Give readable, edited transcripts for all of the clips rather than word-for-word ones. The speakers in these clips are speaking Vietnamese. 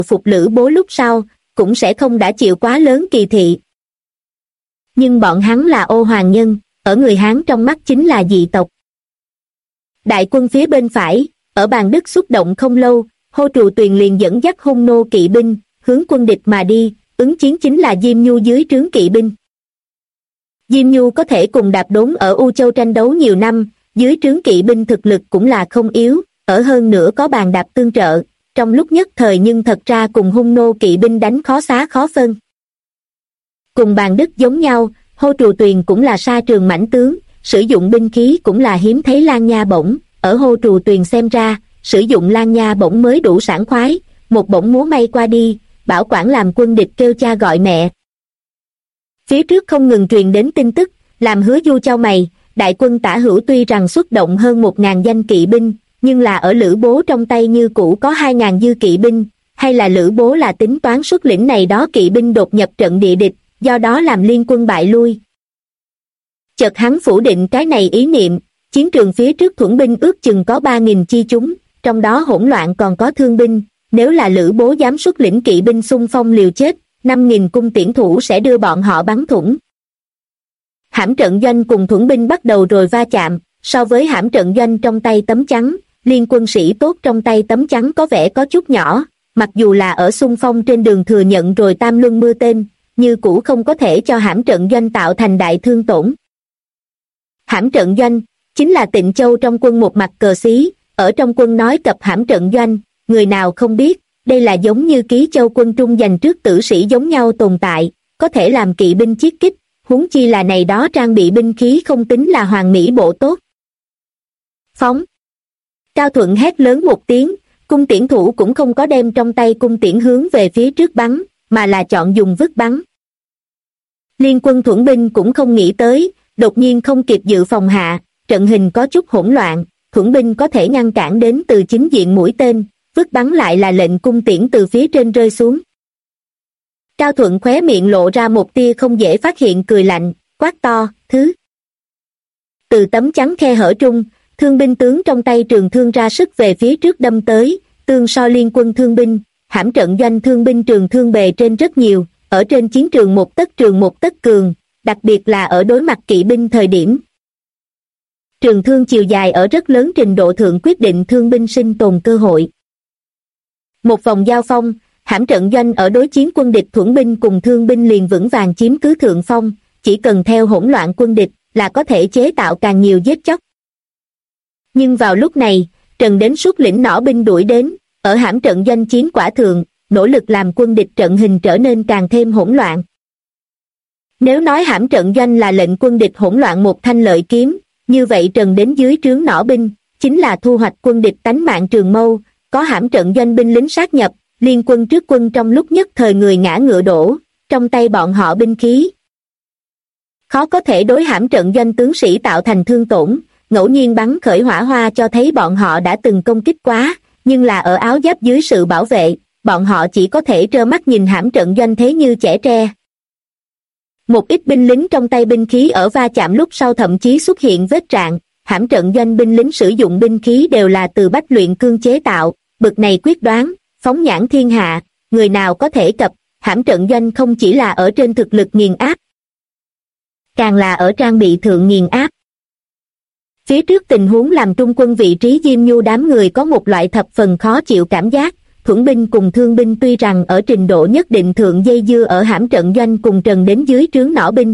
phục Lữ Bố lúc sau, cũng sẽ không đã chịu quá lớn kỳ thị. Nhưng bọn hắn là Ô Hoàng nhân, ở người Hán trong mắt chính là dị tộc. Đại quân phía bên phải, ở Bàn Đức xúc động không lâu, Hô Trù Tuyền liền dẫn dắt hung nô kỵ binh, hướng quân địch mà đi, ứng chiến chính là Diêm Nhu dưới trướng kỵ binh. Diêm Nhu có thể cùng Đạp Đốn ở U Châu tranh đấu nhiều năm, dưới trướng kỵ binh thực lực cũng là không yếu, ở hơn nữa có Bàn Đạp tương trợ, trong lúc nhất thời nhưng thật ra cùng hung nô kỵ binh đánh khó xá khó phân. Cùng Bàn Đức giống nhau, Hô Trù Tuyền cũng là sa trường mãnh tướng, sử dụng binh khí cũng là hiếm thấy Lan Nha bổng, ở Hô Trù Tuyền xem ra, sử dụng Lan Nha bổng mới đủ sảng khoái, một bổng múa may qua đi, bảo quản làm quân địch kêu cha gọi mẹ. Phía trước không ngừng truyền đến tin tức, làm Hứa Du chau mày, đại quân Tả Hữu tuy rằng xuất động hơn 1.000 danh kỵ binh, nhưng là ở Lữ Bố trong tay như cũ có 2.000 dư kỵ binh, hay là Lữ Bố là tính toán xuất lĩnh này đó kỵ binh đột nhập trận địa địch, do đó làm liên quân bại lui. Chợt hắn phủ định cái này ý niệm, chiến trường phía trước thuẫn binh ước chừng có 3.000 chi chúng, trong đó hỗn loạn còn có thương binh, nếu là Lữ Bố dám xuất lĩnh kỵ binh xung phong liều chết, 5.000 cung tiễn thủ sẽ đưa bọn họ bắn thủng. Hãm trận doanh cùng thuẫn binh bắt đầu rồi va chạm, so với hãm trận doanh trong tay tấm chắn, liên quân sĩ tốt trong tay tấm chắn có vẻ có chút nhỏ, mặc dù là ở xung phong trên đường thừa nhận rồi tam luân mưa tên, như cũ không có thể cho hãm trận doanh tạo thành đại thương tổn. Hãm trận doanh, chính là Tịnh Châu trong quân một mặt cờ xí, ở trong quân nói cập hãm trận doanh, người nào không biết, đây là giống như Ký Châu quân Trung dành trước tử sĩ giống nhau tồn tại, có thể làm kỵ binh chiết kích, huống chi là này đó trang bị binh khí không tính là hoàn mỹ bộ tốt. Phóng! Cao Thuận hét lớn một tiếng, cung tiễn thủ cũng không có đem trong tay cung tiễn hướng về phía trước bắn, mà là chọn dùng vứt bắn. Liên quân thuẫn binh cũng không nghĩ tới, đột nhiên không kịp dự phòng hạ, trận hình có chút hỗn loạn, thuẫn binh có thể ngăn cản đến từ chính diện mũi tên, vứt bắn lại là lệnh cung tiễn từ phía trên rơi xuống. Cao Thuận khóe miệng lộ ra một tia không dễ phát hiện cười lạnh, quát to, thứ. Từ tấm chắn khe hở trung, thương binh tướng trong tay trường thương ra sức về phía trước đâm tới, tương so liên quân thương binh, hãm trận doanh thương binh trường thương bề trên rất nhiều, ở trên chiến trường một tấc trường một tấc cường, đặc biệt là ở đối mặt kỵ binh thời điểm. Trường thương chiều dài ở rất lớn trình độ thượng quyết định thương binh sinh tồn cơ hội. Một vòng giao phong, hãm trận doanh ở đối chiến quân địch thuẫn binh cùng thương binh liền vững vàng chiếm cứ thượng phong, chỉ cần theo hỗn loạn quân địch là có thể chế tạo càng nhiều giết chóc. Nhưng vào lúc này, Trần Đến xuất lĩnh nỏ binh đuổi đến, ở hãm trận doanh chiến quả thượng, nỗ lực làm quân địch trận hình trở nên càng thêm hỗn loạn. Nếu nói hãm trận doanh là lệnh quân địch hỗn loạn một thanh lợi kiếm, như vậy Trần Đến dưới trướng nỏ binh, chính là thu hoạch quân địch tánh mạng trường mâu, có hãm trận doanh binh lính sát nhập, liên quân trước quân trong lúc nhất thời người ngã ngựa đổ, trong tay bọn họ binh khí. Khó có thể đối hãm trận doanh tướng sĩ tạo thành thương tổn, ngẫu nhiên bắn khởi hỏa hoa cho thấy bọn họ đã từng công kích quá, nhưng là ở áo giáp dưới sự bảo vệ, bọn họ chỉ có thể trơ mắt nhìn hãm trận doanh thế như chẻ tre. Một ít binh lính trong tay binh khí ở va chạm lúc sau thậm chí xuất hiện vết rạn, hãm trận doanh binh lính sử dụng binh khí đều là từ bách luyện cương chế tạo, bực này quyết đoán, phóng nhãn thiên hạ, người nào có thể cập, hãm trận doanh không chỉ là ở trên thực lực nghiền áp, càng là ở trang bị thượng nghiền áp. Phía trước tình huống làm trung quân vị trí Diêm Nhu đám người có một loại thập phần khó chịu cảm giác, thuẫn binh cùng thương binh tuy rằng ở trình độ nhất định thượng dây dưa ở hãm trận doanh cùng Trần Đến dưới trướng nỏ binh.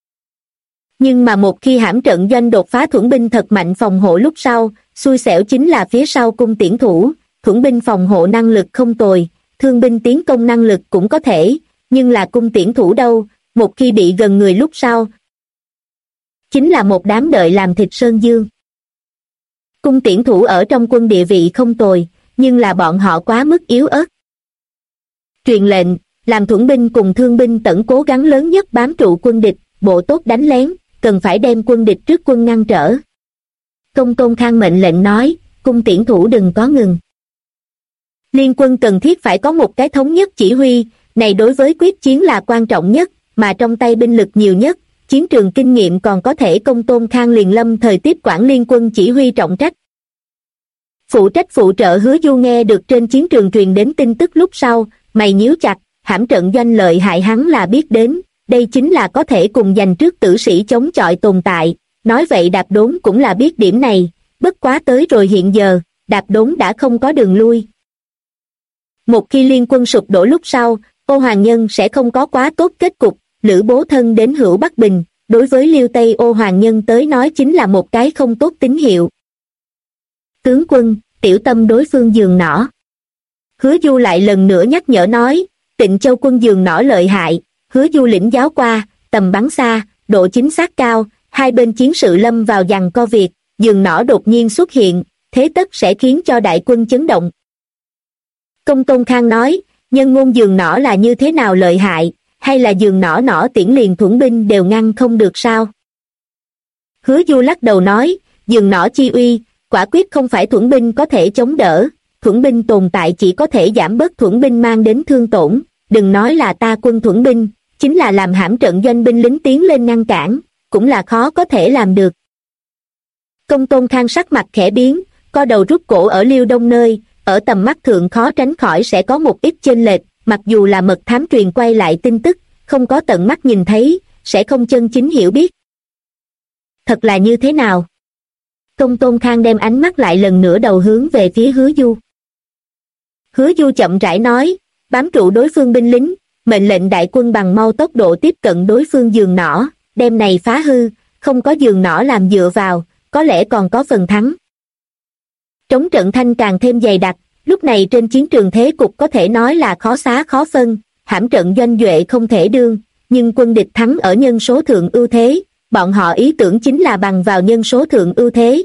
Nhưng mà một khi hãm trận doanh đột phá thuẫn binh thật mạnh phòng hộ lúc sau, xui xẻo chính là phía sau cung tiễn thủ, thuẫn binh phòng hộ năng lực không tồi, thương binh tiến công năng lực cũng có thể, nhưng là cung tiễn thủ đâu, một khi bị gần người lúc sau, chính là một đám đợi làm thịt sơn dương. Cung tiễn thủ ở trong quân địa vị không tồi, nhưng là bọn họ quá mức yếu ớt. Truyền lệnh, làm thuẫn binh cùng thương binh tận cố gắng lớn nhất bám trụ quân địch, bộ tốt đánh lén, cần phải đem quân địch trước quân ngăn trở. Công Tôn Khang mệnh lệnh nói, cung tiễn thủ đừng có ngừng. Liên quân cần thiết phải có một cái thống nhất chỉ huy, này đối với quyết chiến là quan trọng nhất, mà trong tay binh lực nhiều nhất, chiến trường kinh nghiệm còn có thể Công Tôn Khang liền lâm thời tiếp quản liên quân chỉ huy trọng trách. Phụ trách phụ trợ Hứa Du nghe được trên chiến trường truyền đến tin tức lúc sau, mày nhíu chặt, hãm trận doanh lợi hại hắn là biết đến, đây chính là có thể cùng giành trước tử sĩ chống chọi tồn tại, nói vậy Đạp Đốn cũng là biết điểm này, bất quá tới rồi hiện giờ, Đạp Đốn đã không có đường lui. Một khi liên quân sụp đổ lúc sau, Ô Hoàng Nhân sẽ không có quá tốt kết cục, Lữ Bố thân đến Hữu Bắc Bình, đối với Liêu Tây Ô Hoàng Nhân tới nói chính là một cái không tốt tín hiệu. Tướng quân, tiểu tâm đối phương giường nỏ. Hứa Du lại lần nữa nhắc nhở nói, Tịnh Châu quân giường nỏ lợi hại, Hứa Du lĩnh giáo qua, tầm bắn xa, độ chính xác cao, hai bên chiến sự lâm vào giằng co việc, giường nỏ đột nhiên xuất hiện, thế tất sẽ khiến cho đại quân chấn động. Công Tôn Khang nói, nhân ngôn giường nỏ là như thế nào lợi hại, hay là giường nỏ tiễn liền thuẫn binh đều ngăn không được sao? Hứa Du lắc đầu nói, giường nỏ chi uy, quả quyết không phải thuẫn binh có thể chống đỡ, thuẫn binh tồn tại chỉ có thể giảm bớt thuẫn binh mang đến thương tổn, đừng nói là ta quân thuẫn binh, chính là làm hãm trận doanh binh lính tiến lên ngăn cản, cũng là khó có thể làm được. Công Tôn Khang sắc mặt khẽ biến, co đầu rút cổ ở Liêu Đông nơi, ở tầm mắt thượng khó tránh khỏi sẽ có một ít chênh lệch, mặc dù là mật thám truyền quay lại tin tức, không có tận mắt nhìn thấy, sẽ không chân chính hiểu biết. Thật là như thế nào? Công Tôn Khang đem ánh mắt lại lần nữa đầu hướng về phía Hứa Du. Hứa Du chậm rãi nói, bám trụ đối phương binh lính, mệnh lệnh đại quân bằng mau tốc độ tiếp cận đối phương giường nỏ, đem này phá hư, không có giường nỏ làm dựa vào, có lẽ còn có phần thắng. Trống trận thanh càng thêm dày đặc, lúc này trên chiến trường thế cục có thể nói là khó xá khó phân, hãm trận doanh duệ không thể đương, nhưng quân địch thắng ở nhân số thượng ưu thế, bọn họ ý tưởng chính là bằng vào nhân số thượng ưu thế.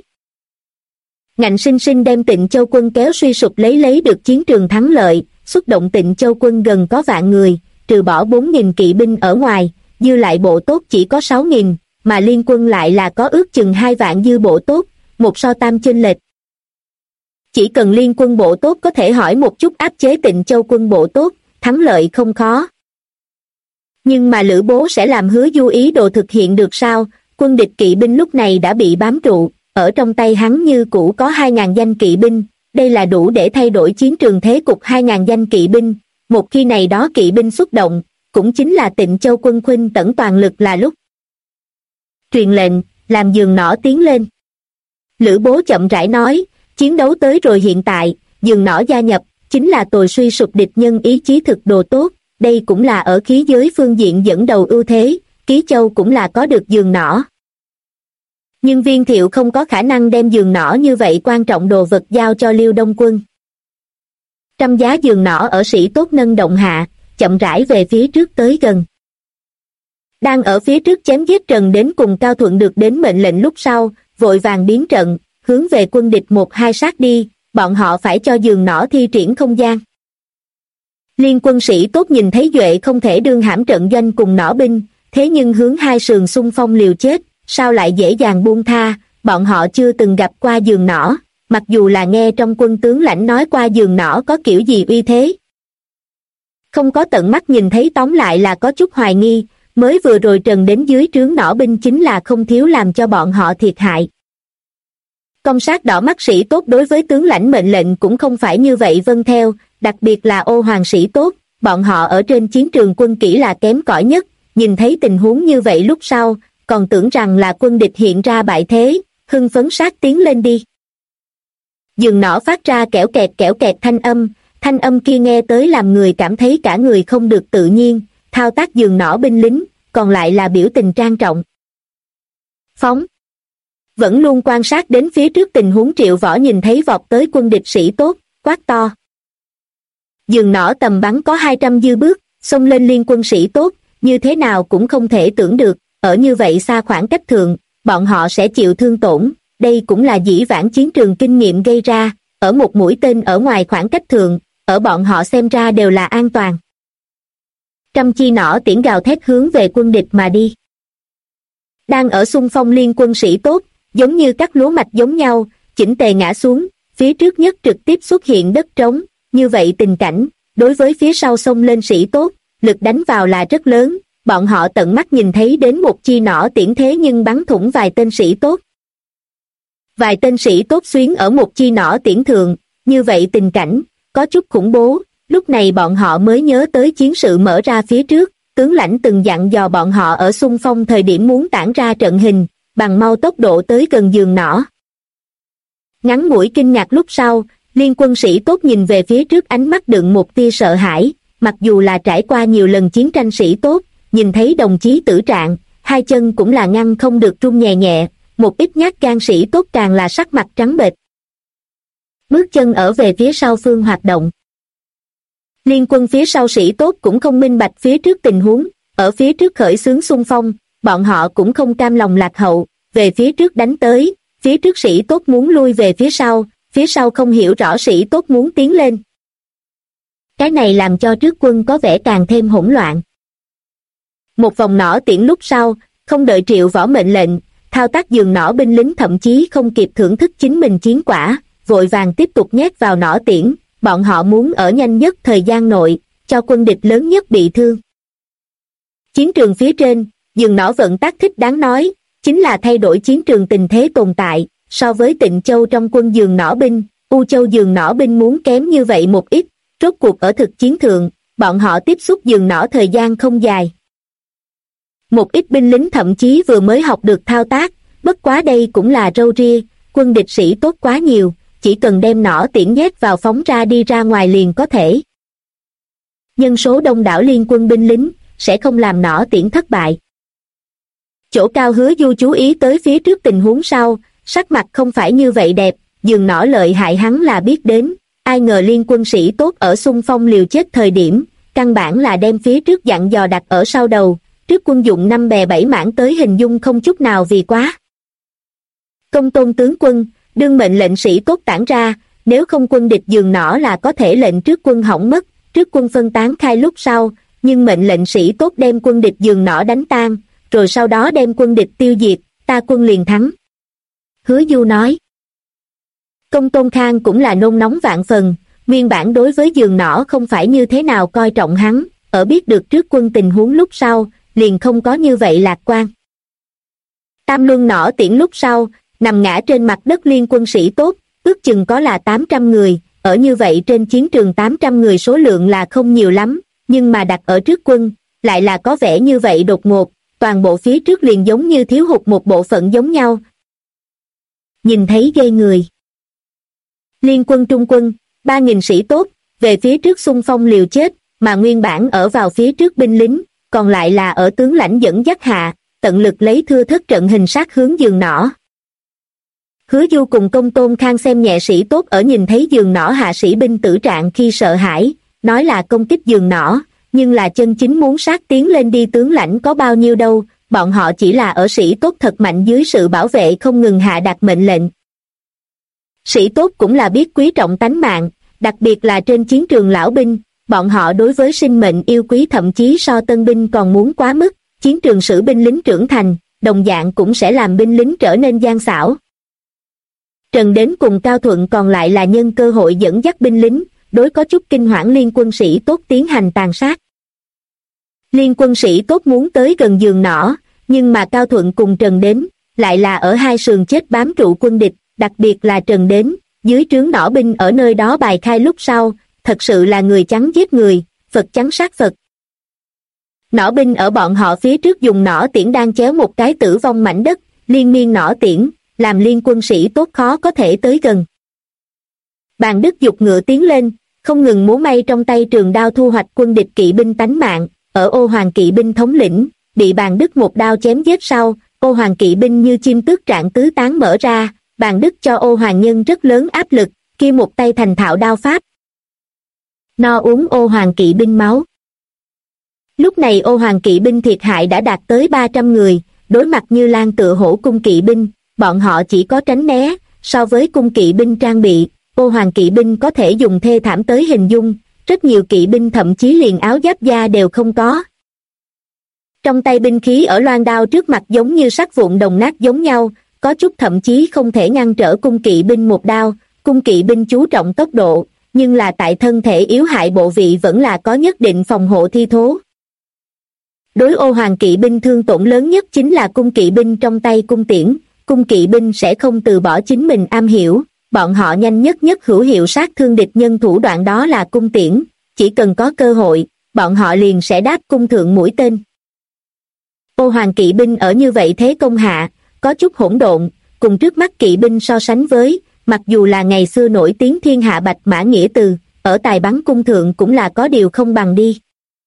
Ngạnh sinh sinh đem Tịnh Châu quân kéo suy sụp lấy được chiến trường thắng lợi, xuất động Tịnh Châu quân gần có vạn người, trừ bỏ 4.000 kỵ binh ở ngoài, dư lại bộ tốt chỉ có 6.000, mà liên quân lại là có ước chừng 2 vạn dư bộ tốt, một so tam chênh lệch. Chỉ cần liên quân bộ tốt có thể hỏi một chút áp chế Tịnh Châu quân bộ tốt, thắng lợi không khó. Nhưng mà Lữ Bố sẽ làm Hứa Du ý đồ thực hiện được sao? Quân địch kỵ binh lúc này đã bị bám trụ, ở trong tay hắn như cũ có 2.000 danh kỵ binh, đây là đủ để thay đổi chiến trường thế cục 2.000 danh kỵ binh, một khi này đó kỵ binh xuất động, cũng chính là Tịnh Châu quân khuynh tẩn toàn lực là lúc. Truyền lệnh, làm giường nỏ tiến lên. Lữ Bố chậm rãi nói, chiến đấu tới rồi hiện tại, giường nỏ gia nhập, chính là tồi suy sụp địch nhân ý chí thực đồ tốt, đây cũng là ở khí giới phương diện dẫn đầu ưu thế, Ký Châu cũng là có được giường nỏ. Nhưng Viên Thiệu không có khả năng đem giường nỏ như vậy quan trọng đồ vật giao cho Liêu Đông quân. Trăm giá giường nỏ ở sĩ tốt nâng động hạ, chậm rãi về phía trước tới gần. Đang ở phía trước chém giết Trần đến cùng Cao Thuận được đến mệnh lệnh lúc sau, vội vàng biến trận, hướng về quân địch 1-2 sát đi, bọn họ phải cho giường nỏ thi triển không gian. Liên quân sĩ tốt nhìn thấy duệ không thể đương hãm trận doanh cùng nỏ binh, thế nhưng hướng hai sườn xung phong liều chết, sao lại dễ dàng buông tha, bọn họ chưa từng gặp qua giường nỏ, mặc dù là nghe trong quân tướng lãnh nói qua giường nỏ có kiểu gì uy thế. Không có tận mắt nhìn thấy tóm lại là có chút hoài nghi, mới vừa rồi Trần đến dưới trướng nỏ binh chính là không thiếu làm cho bọn họ thiệt hại. Công sát đỏ mắt sĩ tốt đối với tướng lãnh mệnh lệnh cũng không phải như vậy vâng theo, đặc biệt là Ô Hoàng sĩ tốt, bọn họ ở trên chiến trường quân kỹ là kém cỏi nhất, nhìn thấy tình huống như vậy lúc sau, còn tưởng rằng là quân địch hiện ra bại thế, hưng phấn sát tiến lên đi. Giường nỏ phát ra kẽo kẹt thanh âm kia nghe tới làm người cảm thấy cả người không được tự nhiên, thao tác giường nỏ binh lính, còn lại là biểu tình trang trọng. Phóng. Vẫn luôn quan sát đến phía trước tình huống Triệu Võ nhìn thấy vọt tới quân địch sĩ tốt, quát to. Giường nỏ tầm bắn có 200 dư bước, xông lên liên quân sĩ tốt, như thế nào cũng không thể tưởng được, ở như vậy xa khoảng cách thượng, bọn họ sẽ chịu thương tổn, đây cũng là dĩ vãng chiến trường kinh nghiệm gây ra, ở một mũi tên ở ngoài khoảng cách thượng, ở bọn họ xem ra đều là an toàn. Trăm chi nỏ tiễn gào thét hướng về quân địch mà đi. Đang ở xung phong liên quân sĩ tốt, giống như các lúa mạch giống nhau, chỉnh tề ngã xuống, phía trước nhất trực tiếp xuất hiện đất trống, như vậy tình cảnh, đối với phía sau xông lên sĩ tốt, lực đánh vào là rất lớn, bọn họ tận mắt nhìn thấy đến một chi nỏ tiễn thế nhưng bắn thủng vài tên sĩ tốt. Vài tên sĩ tốt xuyến ở một chi nỏ tiễn thượng, như vậy tình cảnh, có chút khủng bố, lúc này bọn họ mới nhớ tới chiến sự mở ra phía trước, tướng lãnh từng dặn dò bọn họ ở xung phong thời điểm muốn tản ra trận hình, bằng mau tốc độ tới gần giường nỏ. Ngắn ngủi kinh ngạc lúc sau, liên quân sĩ tốt nhìn về phía trước ánh mắt đựng một tia sợ hãi, mặc dù là trải qua nhiều lần chiến tranh sĩ tốt, nhìn thấy đồng chí tử trạng, hai chân cũng là ngăn không được run nhẹ nhẹ, một ít nhát gan sĩ tốt càng là sắc mặt trắng bệch. Bước chân ở về phía sau phương hoạt động. Liên quân phía sau sĩ tốt cũng không minh bạch phía trước tình huống, ở phía trước khởi xướng xung phong, bọn họ cũng không cam lòng lạc hậu, về phía trước đánh tới, phía trước sĩ tốt muốn lui về phía sau không hiểu rõ sĩ tốt muốn tiến lên. Cái này làm cho trước quân có vẻ càng thêm hỗn loạn. Một vòng nỏ tiễn lúc sau, không đợi Triệu Võ mệnh lệnh, thao tác giường nỏ binh lính thậm chí không kịp thưởng thức chính mình chiến quả, vội vàng tiếp tục nhét vào nỏ tiễn, bọn họ muốn ở nhanh nhất thời gian nội, cho quân địch lớn nhất bị thương. Chiến trường phía trên, giường nỏ vận tác thích đáng nói, chính là thay đổi chiến trường tình thế tồn tại, so với Tịnh Châu trong quân giường nỏ binh, U Châu giường nỏ binh muốn kém như vậy một ít, rốt cuộc ở thực chiến thượng, bọn họ tiếp xúc giường nỏ thời gian không dài. Một ít binh lính thậm chí vừa mới học được thao tác, bất quá đây cũng là râu ria, quân địch sĩ tốt quá nhiều, chỉ cần đem nỏ tiễn nhét vào phóng ra đi ra ngoài liền có thể. Nhân số đông đảo liên quân binh lính, sẽ không làm nỏ tiễn thất bại. Chỗ cao Hứa Du chú ý tới phía trước tình huống sau, sắc mặt không phải như vậy đẹp, giường nỏ lợi hại hắn là biết đến, ai ngờ liên quân sĩ tốt ở xung phong liều chết thời điểm, căn bản là đem phía trước dặn dò đặt ở sau đầu, trước quân dụng 5 bè 7 mảng tới hình dung không chút nào vì quá. Công tôn tướng quân, đương mệnh lệnh sĩ tốt tản ra, nếu không quân địch giường nỏ là có thể lệnh trước quân hỏng mất, trước quân phân tán khai lúc sau, nhưng mệnh lệnh sĩ tốt đem quân địch giường nỏ đánh tan, rồi sau đó đem quân địch tiêu diệt, ta quân liền thắng. Hứa Du nói. Công tôn Khang cũng là nôn nóng vạn phần, nguyên bản đối với giường nỏ không phải như thế nào coi trọng hắn, ở biết được trước quân tình huống lúc sau, liền không có như vậy lạc quan. Tam luân nỏ tiễn lúc sau, nằm ngã trên mặt đất liên quân sĩ tốt, ước chừng có là 800 người, ở như vậy trên chiến trường 800 người số lượng là không nhiều lắm, nhưng mà đặt ở trước quân, lại là có vẻ như vậy đột ngột, toàn bộ phía trước liền giống như thiếu hụt một bộ phận giống nhau. Nhìn thấy ghê người. Liên quân trung quân, 3.000 sĩ tốt, về phía trước xung phong liều chết, mà nguyên bản ở vào phía trước binh lính, còn lại là ở tướng lãnh dẫn dắt hạ, tận lực lấy thưa thất trận hình sát hướng giường nỏ. Hứa Du cùng Công tôn Khang xem nhẹ sĩ tốt ở nhìn thấy giường nỏ hạ sĩ binh tử trạng khi sợ hãi, nói là công kích giường nỏ, nhưng là chân chính muốn sát tiến lên đi tướng lãnh có bao nhiêu đâu, bọn họ chỉ là ở sĩ tốt thật mạnh dưới sự bảo vệ không ngừng hạ đạt mệnh lệnh. Sĩ tốt cũng là biết quý trọng tánh mạng, đặc biệt là trên chiến trường lão binh, bọn họ đối với sinh mệnh yêu quý thậm chí so tân binh còn muốn quá mức, chiến trường sử binh lính trưởng thành, đồng dạng cũng sẽ làm binh lính trở nên gian xảo. Trần Đến cùng Cao Thuận còn lại là nhân cơ hội dẫn dắt binh lính, đối có chút kinh hoảng liên quân sĩ tốt tiến hành tàn sát. Liên quân sĩ tốt muốn tới gần giường nỏ, nhưng mà Cao Thuận cùng Trần Đến, lại là ở hai sườn chết bám trụ quân địch, đặc biệt là Trần Đến, dưới trướng nỏ binh ở nơi đó bài khai lúc sau, thật sự là người trắng giết người, Phật trắng sát Phật. Nỏ binh ở bọn họ phía trước dùng nỏ tiễn đang chéo một cái tử vong mảnh đất, liên miên nỏ tiễn, làm liên quân sĩ tốt khó có thể tới gần. Bàn Đức giục ngựa tiến lên, không ngừng múa may trong tay trường đao thu hoạch quân địch kỵ binh tánh mạng, ở Ô Hoàng kỵ binh thống lĩnh, bị Bàn Đức một đao chém giết sau, Ô Hoàng kỵ binh như chim tước trạng tứ tán mở ra, Bàn Đức cho Ô Hoàng nhân rất lớn áp lực, kia một tay thành thạo đao pháp. No uống Ô Hoàng kỵ binh máu. Lúc này Ô Hoàng kỵ binh thiệt hại đã đạt tới 300 người, đối mặt Như Lan tựa hổ cung kỵ binh, bọn họ chỉ có tránh né, so với cung kỵ binh trang bị, Ô Hoàng kỵ binh có thể dùng thê thảm tới hình dung, rất nhiều kỵ binh thậm chí liền áo giáp da đều không có. Trong tay binh khí ở loan đao trước mặt giống như sắt vụn đồng nát giống nhau, có chút thậm chí không thể ngăn trở cung kỵ binh một đao, cung kỵ binh chú trọng tốc độ, nhưng là tại thân thể yếu hại bộ vị vẫn là có nhất định phòng hộ thi thố. Đối Ô Hoàng kỵ binh thương tổn lớn nhất chính là cung kỵ binh trong tay cung tiễn cung kỵ binh sẽ không từ bỏ chính mình am hiểu, bọn họ nhanh nhất hữu hiệu sát thương địch nhân thủ đoạn đó là cung tiễn, chỉ cần có cơ hội, bọn họ liền sẽ đáp cung thượng mũi tên. Ô Hoàng kỵ binh ở như vậy thế công hạ, có chút hỗn độn, cùng trước mắt kỵ binh so sánh với, mặc dù là ngày xưa nổi tiếng thiên hạ bạch mã nghĩa từ, ở tài bắn cung thượng cũng là có điều không bằng đi.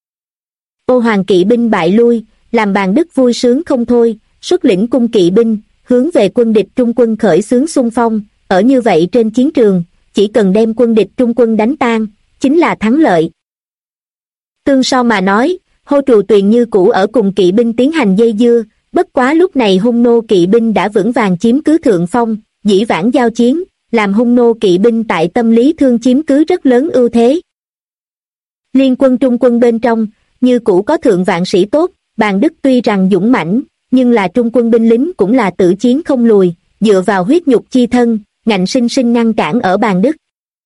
Ô Hoàng kỵ binh bại lui, làm Bàn Đức vui sướng không thôi, xuất lĩnh cung kỵ binh, hướng về quân địch Trung quân khởi xướng xung phong, ở như vậy trên chiến trường, chỉ cần đem quân địch Trung quân đánh tan, chính là thắng lợi. Tương so mà nói, Hô Trù Tuyền như cũ ở cùng kỵ binh tiến hành dây dưa, bất quá lúc này Hung Nô kỵ binh đã vững vàng chiếm cứ thượng phong, dĩ vãng giao chiến, làm Hung Nô kỵ binh tại tâm lý thương chiếm cứ rất lớn ưu thế. Liên quân Trung quân bên trong, như cũ có thượng vạn sĩ tốt, Bàn Đức tuy rằng dũng mãnh, nhưng là Trung quân binh lính cũng là tự chiến không lùi, dựa vào huyết nhục chi thân, ngạnh sinh sinh ngăn cản ở Bàn Đức.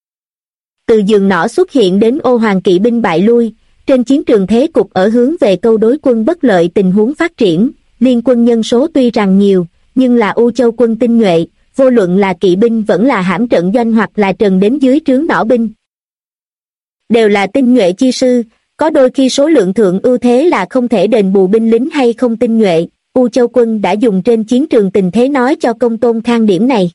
Từ giường nỏ xuất hiện đến Ô Hoàng kỵ binh bại lui, trên chiến trường thế cục ở hướng về câu đối quân bất lợi tình huống phát triển, liên quân nhân số tuy rằng nhiều, nhưng là U Châu quân tinh nhuệ, vô luận là kỵ binh vẫn là hãm trận doanh hoặc là trần đến dưới trướng nỏ binh. Đều là tinh nhuệ chi sư, có đôi khi số lượng thượng ưu thế là không thể đền bù binh lính hay không tinh nhuệ, U Châu quân đã dùng trên chiến trường tình thế nói cho Công Tôn Khang điểm này.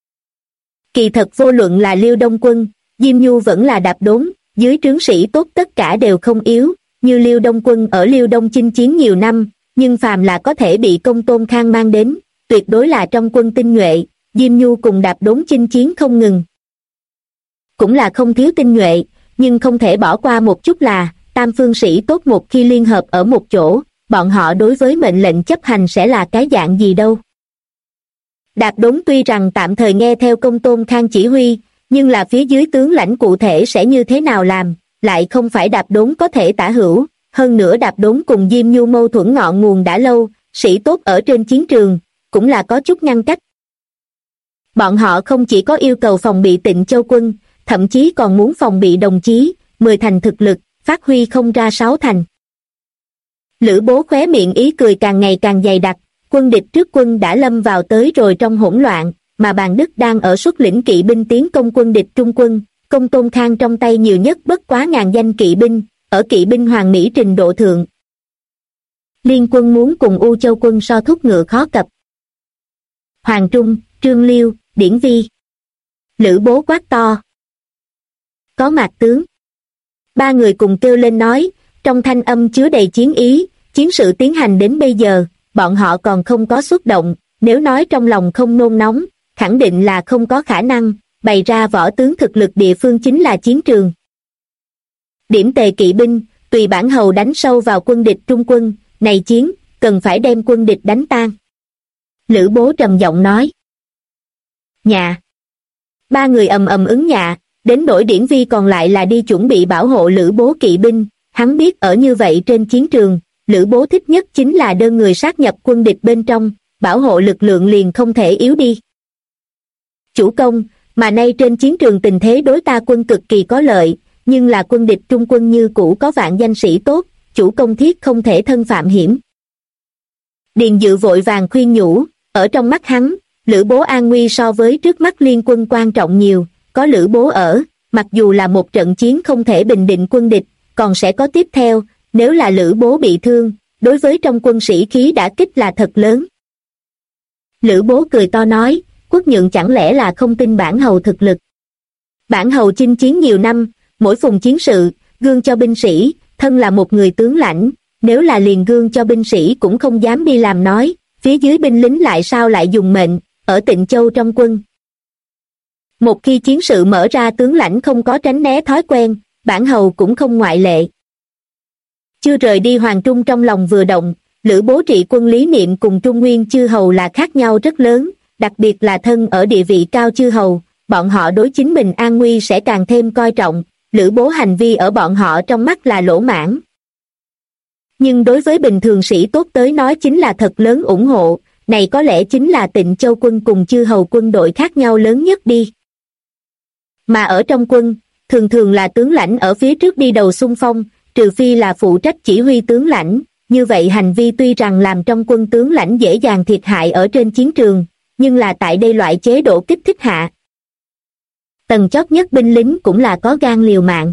Kỳ thật vô luận là Liêu Đông quân, Diêm Nhu vẫn là Đạp Đốn, dưới trướng sĩ tốt tất cả đều không yếu, như Liêu Đông quân ở Liêu Đông chinh chiến nhiều năm, nhưng phàm là có thể bị Công Tôn Khang mang đến, tuyệt đối là trong quân tinh nhuệ, Diêm Nhu cùng Đạp Đốn chinh chiến không ngừng. Cũng là không thiếu tinh nhuệ, nhưng không thể bỏ qua một chút là, tam phương sĩ tốt một khi liên hợp ở một chỗ, bọn họ đối với mệnh lệnh chấp hành sẽ là cái dạng gì đâu. Đạp Đốn tuy rằng tạm thời nghe theo Công Tôn Khang chỉ huy, nhưng là phía dưới tướng lãnh cụ thể sẽ như thế nào làm, lại không phải Đạp Đốn có thể tả hữu, hơn nữa Đạp Đốn cùng Diêm Nhu mâu thuẫn ngọn nguồn đã lâu, sĩ tốt ở trên chiến trường, cũng là có chút ngăn cách. Bọn họ không chỉ có yêu cầu phòng bị Tịnh Châu quân, thậm chí còn muốn phòng bị đồng chí, 10 thành thực lực, phát huy không ra 6 thành. Lữ Bố khóe miệng ý cười càng ngày càng dày đặc, quân địch trước quân đã lâm vào tới rồi trong hỗn loạn, mà Bàn Đức đang ở xuất lĩnh kỵ binh tiến công quân địch Trung quân, Công Tôn Khang trong tay nhiều nhất bất quá ngàn danh kỵ binh, ở kỵ binh hoàng mỹ trình độ thượng. Liên quân muốn cùng U Châu quân so thúc ngựa khó cập. Hoàng Trung, Trương Liêu, Điển Vi. Lữ Bố quát to. Có Mạc tướng. Ba người cùng kêu lên nói, trong thanh âm chứa đầy chiến ý, chiến sự tiến hành đến bây giờ, bọn họ còn không có xuất động, nếu nói trong lòng không nôn nóng, khẳng định là không có khả năng, bày ra võ tướng thực lực địa phương chính là chiến trường. Điểm tề kỵ binh, tùy bản hầu đánh sâu vào quân địch Trung quân, này chiến, cần phải đem quân địch đánh tan. Lữ Bố trầm giọng nói. Dạ. Ba người ầm ầm ứng dạ, đến nỗi Điển Vi còn lại là đi chuẩn bị bảo hộ Lữ Bố kỵ binh, hắn biết ở như vậy trên chiến trường, Lữ Bố thích nhất chính là đơn người sát nhập quân địch bên trong, bảo hộ lực lượng liền không thể yếu đi. Chủ công, mà nay trên chiến trường tình thế đối ta quân cực kỳ có lợi, nhưng là quân địch Trung quân như cũ có vạn danh sĩ tốt, chủ công thiết không thể thân phạm hiểm. Điền Dự vội vàng khuyên nhủ, ở trong mắt hắn, Lữ Bố an nguy so với trước mắt liên quân quan trọng nhiều, có Lữ Bố ở, mặc dù là một trận chiến không thể bình định quân địch, còn sẽ có tiếp theo, nếu là Lữ Bố bị thương, đối với trong quân sĩ khí đả kích là thật lớn. Lữ Bố cười to nói, Quốc Nhượng chẳng lẽ là không tin bản hầu thực lực. Bản hầu chinh chiến nhiều năm, mỗi phùng chiến sự, gương cho binh sĩ, thân là một người tướng lãnh, nếu là liền gương cho binh sĩ cũng không dám đi làm nói, phía dưới binh lính lại sao lại dùng mệnh, ở Tịnh Châu trong quân. Một khi chiến sự mở ra tướng lãnh không có tránh né thói quen, bản hầu cũng không ngoại lệ. Chưa rời đi Hoàng Trung trong lòng vừa động, Lữ Bố trị quân lý niệm cùng Trung Nguyên chư hầu là khác nhau rất lớn, đặc biệt là thân ở địa vị cao chư hầu, bọn họ đối chính mình an nguy sẽ càng thêm coi trọng, Lữ Bố hành vi ở bọn họ trong mắt là lỗ mãng. Nhưng đối với bình thường sĩ tốt tới nói chính là thật lớn ủng hộ, này có lẽ chính là Tịnh Châu quân cùng chư hầu quân đội khác nhau lớn nhất đi. Mà ở trong quân, thường thường là tướng lãnh ở phía trước đi đầu xung phong, trừ phi là phụ trách chỉ huy tướng lãnh, như vậy hành vi tuy rằng làm trong quân tướng lãnh dễ dàng thiệt hại ở trên chiến trường, nhưng là tại đây loại chế độ kích thích hạ. Tầng chót nhất binh lính cũng là có gan liều mạng.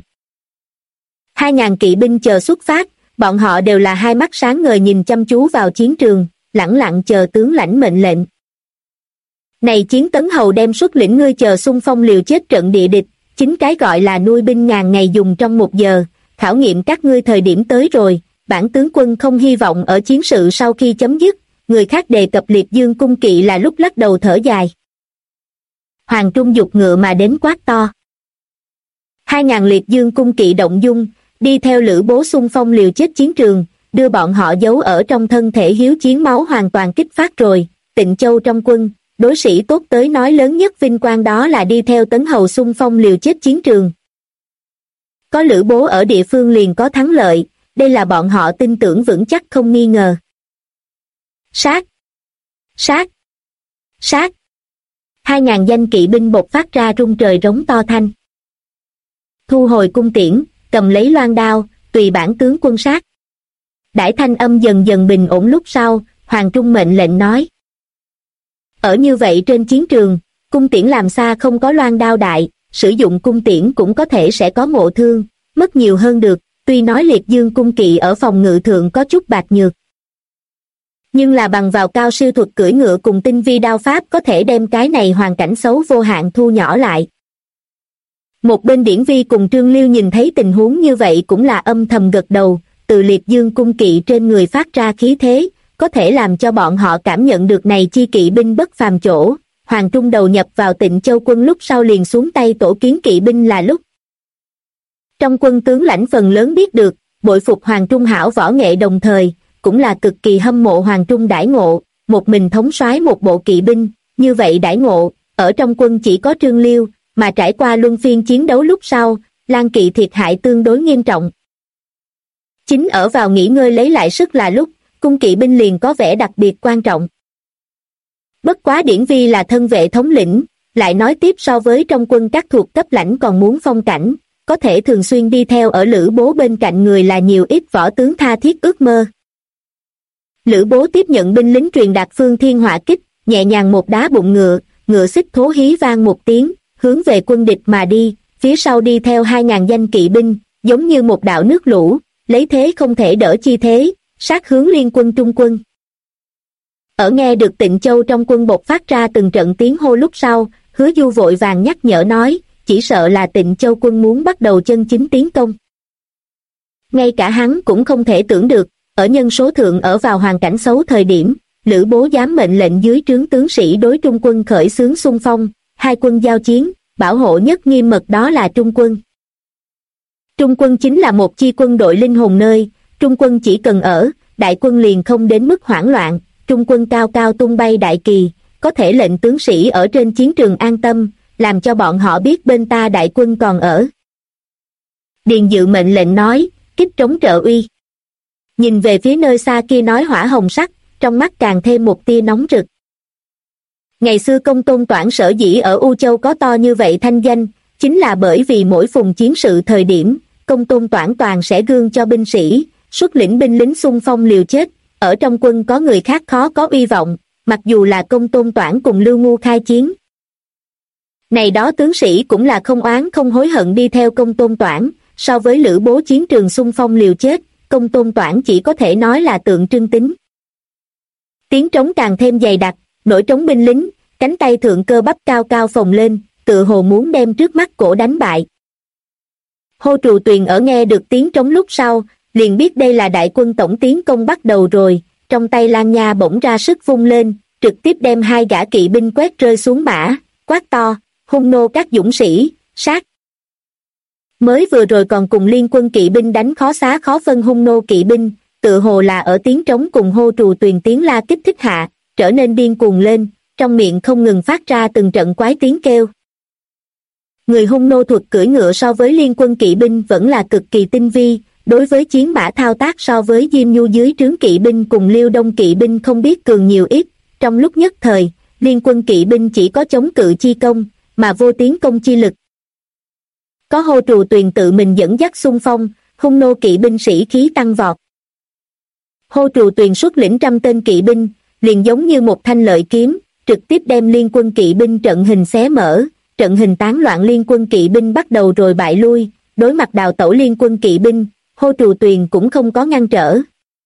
2.000 kỵ binh chờ xuất phát, bọn họ đều là hai mắt sáng ngời nhìn chăm chú vào chiến trường, lẳng lặng chờ tướng lãnh mệnh lệnh. Này Chiến Tấn Hầu đem xuất lĩnh ngươi chờ xung phong liều chết trận địa địch, chính cái gọi là nuôi binh ngàn ngày dùng trong 1 giờ, khảo nghiệm các ngươi thời điểm tới rồi, bản tướng quân không hy vọng ở chiến sự sau khi chấm dứt. Người khác đề cập Liệt Dương cung kỵ là lúc lắc đầu thở dài. Hoàng Trung giục ngựa mà đến quát to. 2.000 Liệt Dương cung kỵ động dung, đi theo Lữ Bố xung phong liều chết chiến trường, đưa bọn họ giấu ở trong thân thể hiếu chiến máu hoàn toàn kích phát rồi. Tịnh Châu trong quân, đối sĩ tốt tới nói lớn nhất vinh quang đó là đi theo Tấn Hầu xung phong liều chết chiến trường. Có Lữ Bố ở địa phương liền có thắng lợi, đây là bọn họ tin tưởng vững chắc không nghi ngờ. Sát! Sát! Sát! 2.000 danh kỵ binh bộc phát ra rung trời rống to thanh. Thu hồi cung tiễn, cầm lấy loan đao, tùy bản tướng quân sát. Đãi thanh âm dần dần bình ổn lúc sau, Hoàng Trung mệnh lệnh nói. Ở như vậy trên chiến trường, cung tiễn làm xa không có loan đao đại, sử dụng cung tiễn cũng có thể sẽ có ngộ thương, mất nhiều hơn được, tuy nói Liệt Dương cung kỵ ở phòng ngự thượng có chút bạc nhược. Nhưng là bằng vào cao siêu thuật cưỡi ngựa cùng tinh vi đao pháp có thể đem cái này hoàn cảnh xấu vô hạn thu nhỏ lại. Một bên Điển Vi cùng Trương Liêu nhìn thấy tình huống như vậy cũng là âm thầm gật đầu, từ Liệt Dương cung kỵ trên người phát ra khí thế, có thể làm cho bọn họ cảm nhận được này chi kỵ binh bất phàm chỗ. Hoàng Trung đầu nhập vào Tịnh Châu quân lúc sau liền xuống tay tổ kiến kỵ binh là lúc. Trong quân tướng lãnh phần lớn biết được, bội phục Hoàng Trung hảo võ nghệ đồng thời, cũng là cực kỳ hâm mộ Hoàng Trung đãi ngộ, một mình thống soái một bộ kỵ binh, như vậy đãi ngộ, ở trong quân chỉ có Trương Liêu, mà trải qua luân phiên chiến đấu lúc sau, Lan kỵ thiệt hại tương đối nghiêm trọng. Chính ở vào nghỉ ngơi lấy lại sức là lúc, cung kỵ binh liền có vẻ đặc biệt quan trọng. Bất quá Điển Vi là thân vệ thống lĩnh, lại nói tiếp so với trong quân các thuộc cấp lãnh còn muốn phong cảnh, có thể thường xuyên đi theo ở Lữ Bố bên cạnh người là nhiều ít võ tướng tha thiết ước mơ. Lữ Bố tiếp nhận binh lính truyền đạt phương thiên hỏa kích, nhẹ nhàng một đá bụng ngựa, ngựa xích thố hí vang một tiếng, hướng về quân địch mà đi, phía sau đi theo 2.000 danh kỵ binh, giống như một đạo nước lũ, lấy thế không thể đỡ chi thế, sát hướng liên quân Trung quân. Ở nghe được Tịnh Châu trong quân bộc phát ra từng trận tiếng hô lúc sau, Hứa Du vội vàng nhắc nhở nói, chỉ sợ là Tịnh Châu quân muốn bắt đầu chân chính tiến công. Ngay cả hắn cũng không thể tưởng được, ở nhân số thượng ở vào hoàn cảnh xấu thời điểm, Lữ Bố dám mệnh lệnh dưới trướng tướng sĩ đối Trung quân khởi xướng xung phong, hai quân giao chiến, bảo hộ nhất nghiêm mật đó là Trung quân. Trung quân chính là một chi quân đội linh hồn nơi, Trung quân chỉ cần ở, đại quân liền không đến mức hoảng loạn, Trung quân cao cao tung bay đại kỳ, có thể lệnh tướng sĩ ở trên chiến trường an tâm, làm cho bọn họ biết bên ta đại quân còn ở. Điền Dự mệnh lệnh nói, kích trống trợ uy. Nhìn về phía nơi xa kia nói hỏa hồng sắc, trong mắt càng thêm một tia nóng rực. Ngày xưa Công Tôn Toản sở dĩ ở U Châu có to như vậy thanh danh, chính là bởi vì mỗi phùng chiến sự thời điểm, Công Tôn Toản toàn sẽ gương cho binh sĩ, xuất lĩnh binh lính xung phong liều chết, ở trong quân có người khác khó có uy vọng, mặc dù là Công Tôn Toản cùng Lưu Ngu khai chiến. Này đó tướng sĩ cũng là không oán không hối hận đi theo Công Tôn Toản, so với Lữ Bố chiến trường xung phong liều chết, Công Tôn Toản chỉ có thể nói là tượng trưng tính. Tiếng trống càng thêm dày đặc, nổi trống binh lính, cánh tay thượng cơ bắp cao cao phồng lên, tựa hồ muốn đem trước mắt cổ đánh bại. Hô Trù Tuyền ở nghe được tiếng trống lúc sau, liền biết đây là đại quân tổng tiến công bắt đầu rồi, trong tay Lan Nha bỗng ra sức vung lên, trực tiếp đem hai gã kỵ binh quét rơi xuống bả, quát to, hung nô các dũng sĩ, sát. Mới vừa rồi còn cùng liên quân kỵ binh đánh khó xá khó phân hung nô kỵ binh, tựa hồ là ở tiếng trống cùng Hô Trù Tuyền tiếng la kích thích hạ, trở nên điên cuồng lên, trong miệng không ngừng phát ra từng trận quái tiếng kêu. Người hung nô thuật cưỡi ngựa so với liên quân kỵ binh vẫn là cực kỳ tinh vi, đối với chiến mã thao tác so với Diêm Nhu dưới trướng kỵ binh cùng Liêu Đông kỵ binh không biết cường nhiều ít, trong lúc nhất thời, liên quân kỵ binh chỉ có chống cự chi công, mà vô tiến công chi lực. Có Hô Trù Tuyền tự mình dẫn dắt xung phong, hung nô kỵ binh sĩ khí tăng vọt. Hô Trù Tuyền xuất lĩnh 100 tên kỵ binh, liền giống như một thanh lợi kiếm, trực tiếp đem liên quân kỵ binh trận hình xé mở, trận hình tán loạn liên quân kỵ binh bắt đầu rồi bại lui, đối mặt đào tẩu liên quân kỵ binh, Hô Trù Tuyền cũng không có ngăn trở,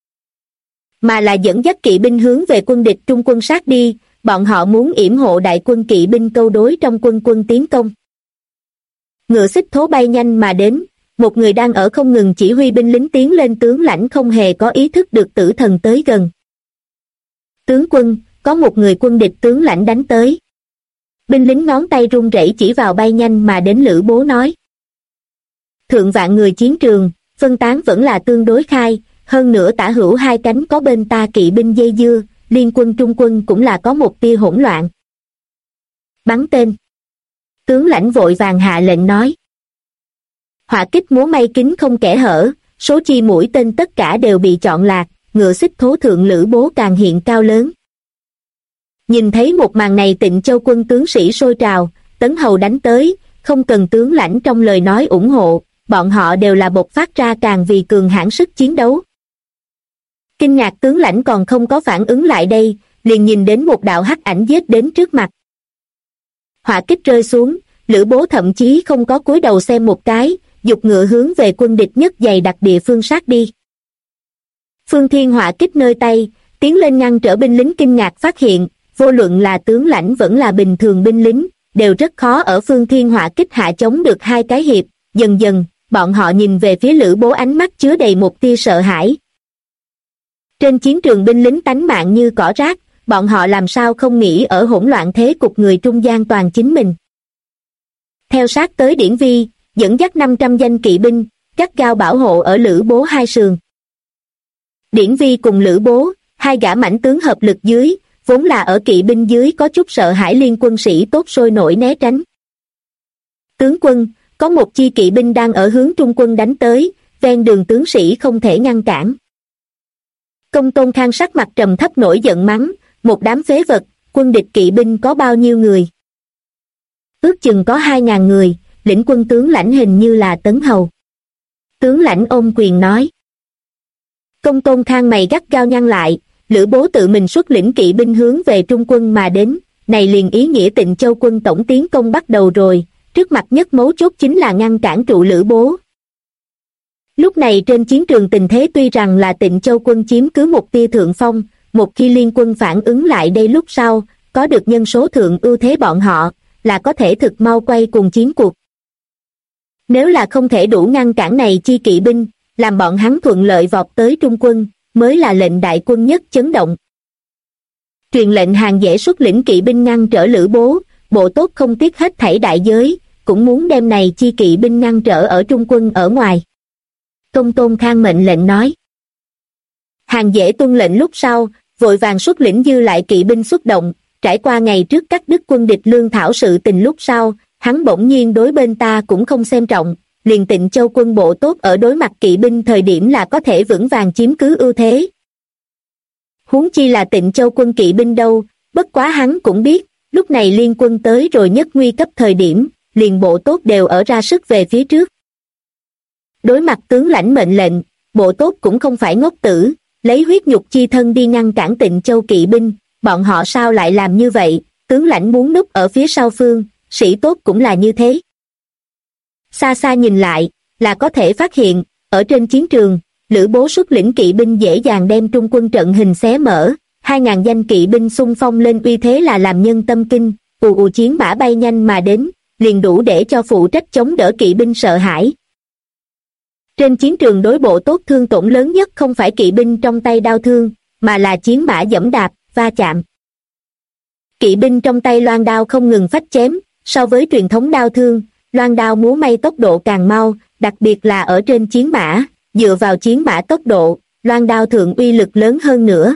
mà là dẫn dắt kỵ binh hướng về quân địch trung quân sát đi, bọn họ muốn yểm hộ đại quân kỵ binh câu đối trong quân tiến công. Ngựa xích thố bay nhanh mà đến, một người đang ở không ngừng chỉ huy binh lính tiến lên, tướng lãnh không hề có ý thức được tử thần tới gần. Tướng quân, có một người quân địch tướng lãnh đánh tới. Binh lính ngón tay run rẩy chỉ vào bay nhanh mà đến Lữ Bố nói. Thượng vạn người chiến trường, phân tán vẫn là tương đối khai, hơn nữa tả hữu hai cánh có bên ta kỵ binh dây dưa, liên quân trung quân cũng là có một tia hỗn loạn. Bắn tên. Tướng lãnh vội vàng hạ lệnh nói. Hỏa kích múa may kính không kẽ hở, số chi mũi tên tất cả đều bị chọn lạc, ngựa xích thố thượng Lữ Bố càng hiện cao lớn. Nhìn thấy một màn này, Tịnh Châu quân tướng sĩ sôi trào, tấn hầu đánh tới, không cần tướng lãnh trong lời nói ủng hộ, bọn họ đều là bộc phát ra càng vì cường hãn sức chiến đấu. Kinh ngạc tướng lãnh còn không có phản ứng lại đây, liền nhìn đến một đạo hắc ảnh giết đến trước mặt. Hỏa kích rơi xuống, Lữ Bố thậm chí không có cúi đầu xem một cái, giục ngựa hướng về quân địch nhất dày đặc địa phương sát đi. Phương Thiên hỏa kích nơi tay, tiến lên ngăn trở binh lính, kinh ngạc phát hiện, vô luận là tướng lãnh vẫn là bình thường binh lính, đều rất khó ở Phương Thiên hỏa kích hạ chống được hai cái hiệp. Dần dần, bọn họ nhìn về phía Lữ Bố, ánh mắt chứa đầy một tia sợ hãi. Trên chiến trường binh lính tánh mạng như cỏ rác, bọn họ làm sao không nghĩ ở hỗn loạn thế cục người trung gian toàn chính mình. Theo sát tới Điển Vi, dẫn dắt 500 danh kỵ binh, gắt gao bảo hộ ở Lữ Bố hai sườn. Điển Vi cùng Lữ Bố, hai gã mãnh tướng hợp lực dưới, vốn là ở kỵ binh dưới có chút sợ hãi liên quân sĩ tốt sôi nổi né tránh. Tướng quân, có một chi kỵ binh đang ở hướng trung quân đánh tới, ven đường tướng sĩ không thể ngăn cản. Công Tôn Khang sắc mặt trầm thấp nổi giận mắng, một đám phế vật, quân địch kỵ binh có bao nhiêu người? Ước chừng có 2.000 người, lĩnh quân tướng lãnh hình như là Tấn Hầu. Tướng lãnh ôm quyền nói. Công Tôn Khang mày gắt gao nhăn lại, Lữ Bố tự mình xuất lĩnh kỵ binh hướng về trung quân mà đến, này liền ý nghĩa Tịnh Châu quân tổng tiến công bắt đầu rồi, trước mặt nhất mấu chốt chính là ngăn cản trụ Lữ Bố. Lúc này trên chiến trường tình thế tuy rằng là Tịnh Châu quân chiếm cứ một tia thượng phong, một khi liên quân phản ứng lại đây lúc sau, có được nhân số thượng ưu thế, bọn họ là có thể thực mau quay cùng chiến cuộc. Nếu là không thể đủ ngăn cản này chi kỵ binh, làm bọn hắn thuận lợi vọt tới trung quân, mới là lệnh đại quân nhất chấn động. Truyền lệnh Hàng Dễ xuất lĩnh kỵ binh ngăn trở Lữ Bố, bộ tốt không tiếc hết thảy đại giới, cũng muốn đem này chi kỵ binh ngăn trở ở trung quân ở ngoài. Công Tôn Khang mệnh lệnh nói. Hàng Dễ tuân lệnh lúc sau, vội vàng xuất lĩnh dư lại kỵ binh xuất động, trải qua ngày trước cắt đứt quân địch lương thảo sự tình lúc sau, hắn bỗng nhiên đối bên ta cũng không xem trọng, liền Tịnh Châu quân bộ tốt ở đối mặt kỵ binh thời điểm là có thể vững vàng chiếm cứ ưu thế. Huống chi là Tịnh Châu quân kỵ binh đâu, bất quá hắn cũng biết, lúc này liên quân tới rồi nhất nguy cấp thời điểm, liền bộ tốt đều ở ra sức về phía trước. Đối mặt tướng lãnh mệnh lệnh, bộ tốt cũng không phải ngốc tử, lấy huyết nhục chi thân đi ngăn cản Tịnh Châu kỵ binh, bọn họ sao lại làm như vậy, tướng lãnh muốn núp ở phía sau phương, sĩ tốt cũng là như thế. Xa xa nhìn lại, là có thể phát hiện, ở trên chiến trường, Lữ Bố xuất lĩnh kỵ binh dễ dàng đem trung quân trận hình xé mở, 2.000 danh kỵ binh xung phong lên uy thế là làm nhân tâm kinh, ù chiến mã bay nhanh mà đến, liền đủ để cho phụ trách chống đỡ kỵ binh sợ hãi. Trên chiến trường đối bộ tốt thương tổn lớn nhất không phải kỵ binh trong tay đao thương, mà là chiến mã giẫm đạp, va chạm. Kỵ binh trong tay loan đao không ngừng phách chém, so với truyền thống đao thương, loan đao múa may tốc độ càng mau, đặc biệt là ở trên chiến mã, dựa vào chiến mã tốc độ, loan đao thượng uy lực lớn hơn nữa.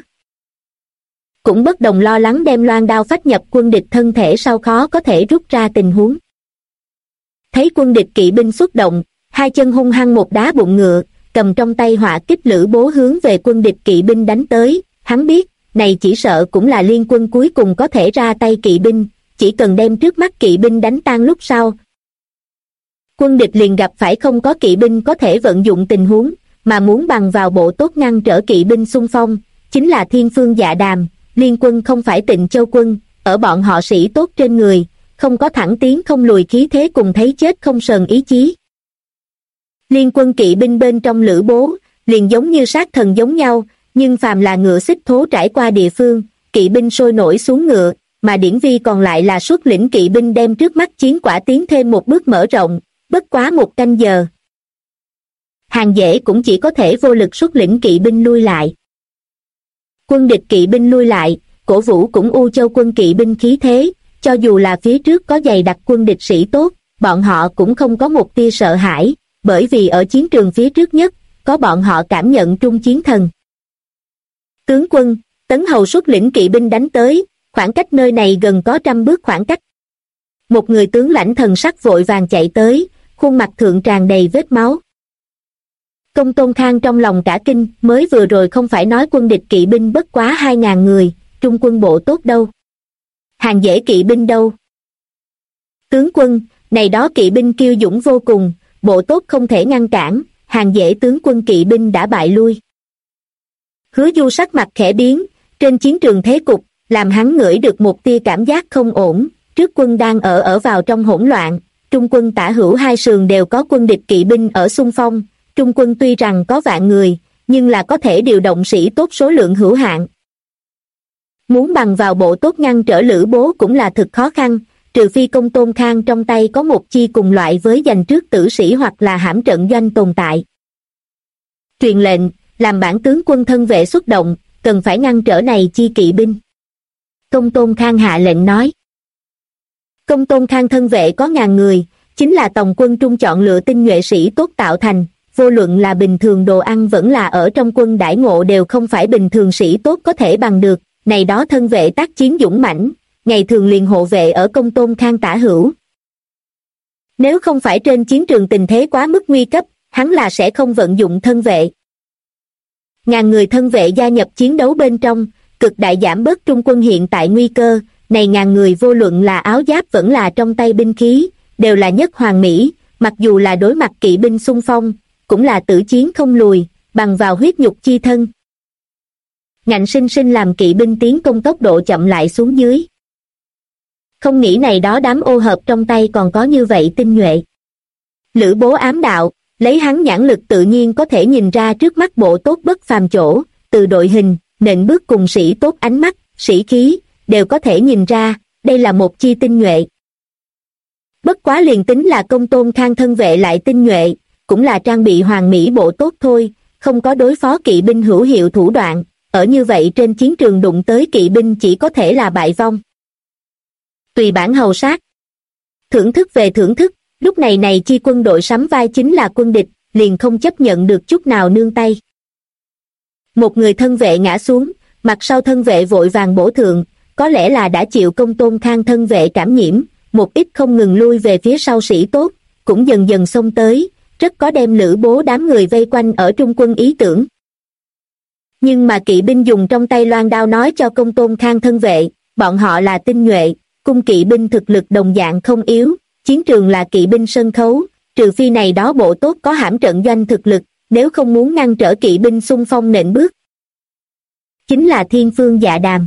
Cũng bất đồng lo lắng đem loan đao phách nhập quân địch thân thể sau khó có thể rút ra tình huống. Thấy quân địch kỵ binh xuất động, hai chân hung hăng một đá bụng ngựa, cầm trong tay hỏa kích Lữ Bố hướng về quân địch kỵ binh đánh tới, hắn biết, này chỉ sợ cũng là liên quân cuối cùng có thể ra tay kỵ binh, chỉ cần đem trước mắt kỵ binh đánh tan lúc sau. Quân địch liền gặp phải không có kỵ binh có thể vận dụng tình huống, mà muốn bằng vào bộ tốt ngăn trở kỵ binh xung phong, chính là thiên phương dạ đàm, liên quân không phải Tịnh Châu quân, ở bọn họ sĩ tốt trên người, không có thẳng tiến không lùi khí thế cùng thấy chết không sờn ý chí. Liên quân kỵ binh bên trong Lữ Bố, liền giống như sát thần giống nhau, nhưng phàm là ngựa xích thố trải qua địa phương, kỵ binh sôi nổi xuống ngựa, mà Điển Vi còn lại là xuất lĩnh kỵ binh đem trước mắt chiến quả tiến thêm một bước mở rộng, bất quá 1 canh giờ. Hàng Dễ cũng chỉ có thể vô lực xuất lĩnh kỵ binh lui lại. Quân địch kỵ binh lui lại, cổ vũ cũng U Châu quân kỵ binh khí thế, cho dù là phía trước có dày đặc quân địch sĩ tốt, bọn họ cũng không có một tia sợ hãi, bởi vì ở chiến trường phía trước nhất, có bọn họ cảm nhận trung chiến thần. Tướng quân, Tấn Hầu xuất lĩnh kỵ binh đánh tới, khoảng cách nơi này gần có 100 bước khoảng cách. Một người tướng lãnh thần sắc vội vàng chạy tới, khuôn mặt thượng tràn đầy vết máu. Công Tôn Khang trong lòng cả kinh, mới vừa rồi không phải nói quân địch kỵ binh bất quá 2.000 người, trung quân bộ tốt đâu? Hàng Dễ kỵ binh đâu? Tướng quân, này đó kỵ binh kiêu dũng vô cùng, bộ tốt không thể ngăn cản, Hàng Dễ tướng quân kỵ binh đã bại lui. Hứa Du sắc mặt khẽ biến, trên chiến trường thế cục, làm hắn ngửi được một tia cảm giác không ổn, trước quân đang ở vào trong hỗn loạn, trung quân tả hữu hai sườn đều có quân địch kỵ binh ở xung phong, trung quân tuy rằng có vạn người, nhưng là có thể điều động sĩ tốt số lượng hữu hạn. Muốn bằng vào bộ tốt ngăn trở Lữ Bố cũng là thực khó khăn, trừ phi Công Tôn Khang trong tay có một chi cùng loại với giành trước tử sĩ hoặc là hãm trận doanh tồn tại. Truyền lệnh, làm bản tướng quân thân vệ xuất động, cần phải ngăn trở này chi kỵ binh. Công Tôn Khang hạ lệnh nói. Công Tôn Khang thân vệ có 1000 người, chính là tổng quân trung chọn lựa tinh nhuệ sĩ tốt tạo thành, vô luận là bình thường đồ ăn vẫn là ở trong quân đãi ngộ đều không phải bình thường sĩ tốt có thể bằng được, này đó thân vệ tác chiến dũng mãnh, ngày thường liền hộ vệ ở Công Tôn Khang tả hữu. Nếu không phải trên chiến trường tình thế quá mức nguy cấp, hắn là sẽ không vận dụng thân vệ. 1000 người thân vệ gia nhập chiến đấu bên trong, cực đại giảm bớt trung quân hiện tại nguy cơ, này 1000 người vô luận là áo giáp vẫn là trong tay binh khí, đều là nhất hoàn mỹ, mặc dù là đối mặt kỵ binh xung phong, cũng là tử chiến không lùi, bằng vào huyết nhục chi thân. Ngạnh sinh sinh làm kỵ binh tiến công tốc độ chậm lại xuống dưới. Không nghĩ này đó đám ô hợp trong tay còn có như vậy tinh nhuệ. Lữ Bố ám đạo, lấy hắn nhãn lực tự nhiên có thể nhìn ra trước mắt bộ tốt bất phàm chỗ, từ đội hình, nện bước cùng sĩ tốt ánh mắt, sĩ khí, đều có thể nhìn ra, đây là một chi tinh nhuệ. Bất quá liền tính là Công Tôn Khang thân vệ lại tinh nhuệ, cũng là trang bị hoàn mỹ bộ tốt thôi, không có đối phó kỵ binh hữu hiệu thủ đoạn, ở như vậy trên chiến trường đụng tới kỵ binh chỉ có thể là bại vong. Tùy bản hầu sát. Thưởng thức về thưởng thức, lúc này chi quân đội sắm vai chính là quân địch, liền không chấp nhận được chút nào nương tay. Một người thân vệ ngã xuống, mặt sau thân vệ vội vàng bổ thượng, có lẽ là đã chịu Công Tôn Khang thân vệ cảm nhiễm, một ít không ngừng lui về phía sau sĩ tốt, cũng dần dần xông tới, rất có đem Lữ Bố đám người vây quanh ở trung quân ý tưởng. Nhưng mà kỵ binh dùng trong tay loan đao nói cho Công Tôn Khang thân vệ, bọn họ là tinh nhuệ, cung kỵ binh thực lực đồng dạng không yếu, chiến trường là kỵ binh sân khấu, trừ phi này đó bộ tốt có hãm trận doanh thực lực, nếu không muốn ngăn trở kỵ binh xung phong nện bước. Chính là thiên phương dạ đàm.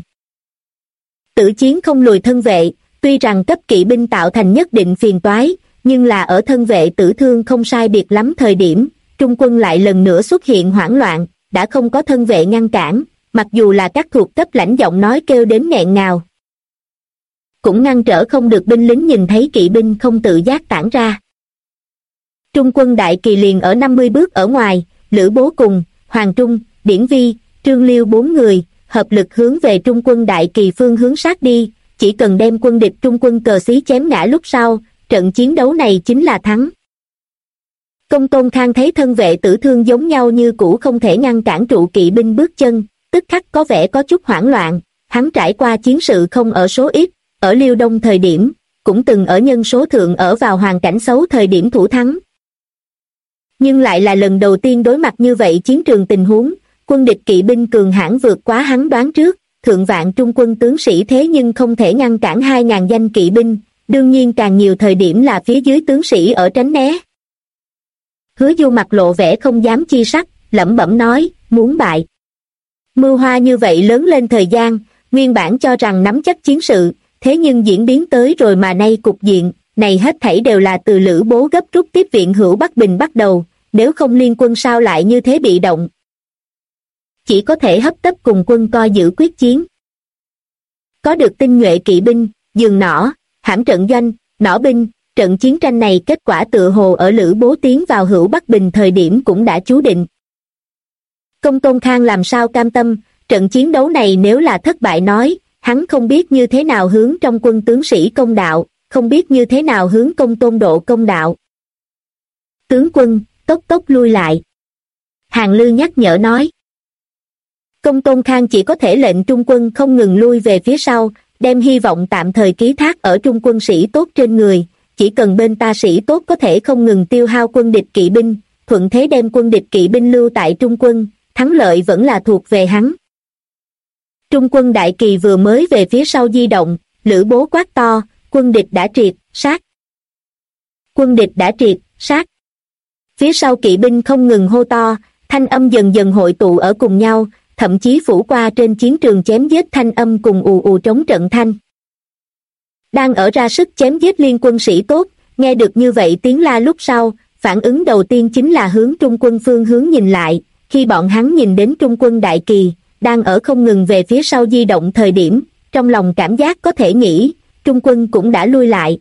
Tử chiến không lùi thân vệ, tuy rằng cấp kỵ binh tạo thành nhất định phiền toái, nhưng là ở thân vệ tử thương không sai biệt lắm thời điểm, trung quân lại lần nữa xuất hiện hoảng loạn, đã không có thân vệ ngăn cản, mặc dù là các thuộc cấp lãnh giọng nói kêu đến nghẹn ngào. Cũng ngăn trở không được binh lính nhìn thấy kỵ binh không tự giác tản ra. Trung quân đại kỳ liền ở 50 bước ở ngoài, Lữ Bố cùng, Hoàng Trung, Điển Vi, Trương Liêu 4 người, hợp lực hướng về trung quân đại kỳ phương hướng sát đi, chỉ cần đem quân địch trung quân cờ xí chém ngã lúc sau, trận chiến đấu này chính là thắng. Công Tôn Khang thấy thân vệ tử thương giống nhau như cũ không thể ngăn cản trụ kỵ binh bước chân, tức khắc có vẻ có chút hoảng loạn, hắn trải qua chiến sự không ở số ít, ở Liêu Đông thời điểm, cũng từng ở nhân số thượng ở vào hoàn cảnh xấu thời điểm thủ thắng. Nhưng lại là lần đầu tiên đối mặt như vậy chiến trường tình huống, quân địch kỵ binh cường hãn vượt quá hắn đoán trước, thượng vạn trung quân tướng sĩ thế nhưng không thể ngăn cản 2000 danh kỵ binh, đương nhiên càng nhiều thời điểm là phía dưới tướng sĩ ở tránh né. Hứa Du mặt lộ vẻ không dám chi sắc, lẩm bẩm nói, muốn bại. Mưu hoa như vậy lớn lên thời gian, nguyên bản cho rằng nắm chắc chiến sự, thế nhưng diễn biến tới rồi mà nay cục diện này hết thảy đều là từ Lữ Bố gấp rút tiếp viện Hữu Bắc Bình bắt đầu, nếu không liên quân sao lại như thế bị động. Chỉ có thể hấp tấp cùng quân coi giữ quyết chiến. Có được tinh nhuệ kỵ binh, giường nỏ, hãm trận doanh, nỏ binh, trận chiến tranh này kết quả tựa hồ ở Lữ Bố tiến vào Hữu Bắc Bình thời điểm cũng đã chú định. Công Tôn Khang làm sao cam tâm, trận chiến đấu này nếu là thất bại nói, hắn không biết như thế nào hướng trong quân tướng sĩ công đạo, không biết như thế nào hướng Công Tôn Độ công đạo. Tướng quân, tốc tốc lui lại. Hàng Lư nhắc nhở nói. Công Tôn Khang chỉ có thể lệnh trung quân không ngừng lui về phía sau, đem hy vọng tạm thời ký thác ở trung quân sĩ tốt trên người, chỉ cần bên ta sĩ tốt có thể không ngừng tiêu hao quân địch kỵ binh, thuận thế đem quân địch kỵ binh lưu tại trung quân, thắng lợi vẫn là thuộc về hắn. Trung quân đại kỳ vừa mới về phía sau di động, Lữ Bố quát to, quân địch đã triệt, sát. Quân địch đã triệt, sát. Phía sau kỵ binh không ngừng hô to, thanh âm dần dần hội tụ ở cùng nhau, thậm chí phủ qua trên chiến trường chém giết thanh âm cùng ù ù trống trận thanh. Đang ở ra sức chém giết liên quân sĩ tốt, nghe được như vậy tiếng la lúc sau, phản ứng đầu tiên chính là hướng trung quân phương hướng nhìn lại, khi bọn hắn nhìn đến trung quân đại kỳ, đang ở không ngừng về phía sau di động thời điểm, trong lòng cảm giác có thể nghĩ, trung quân cũng đã lui lại.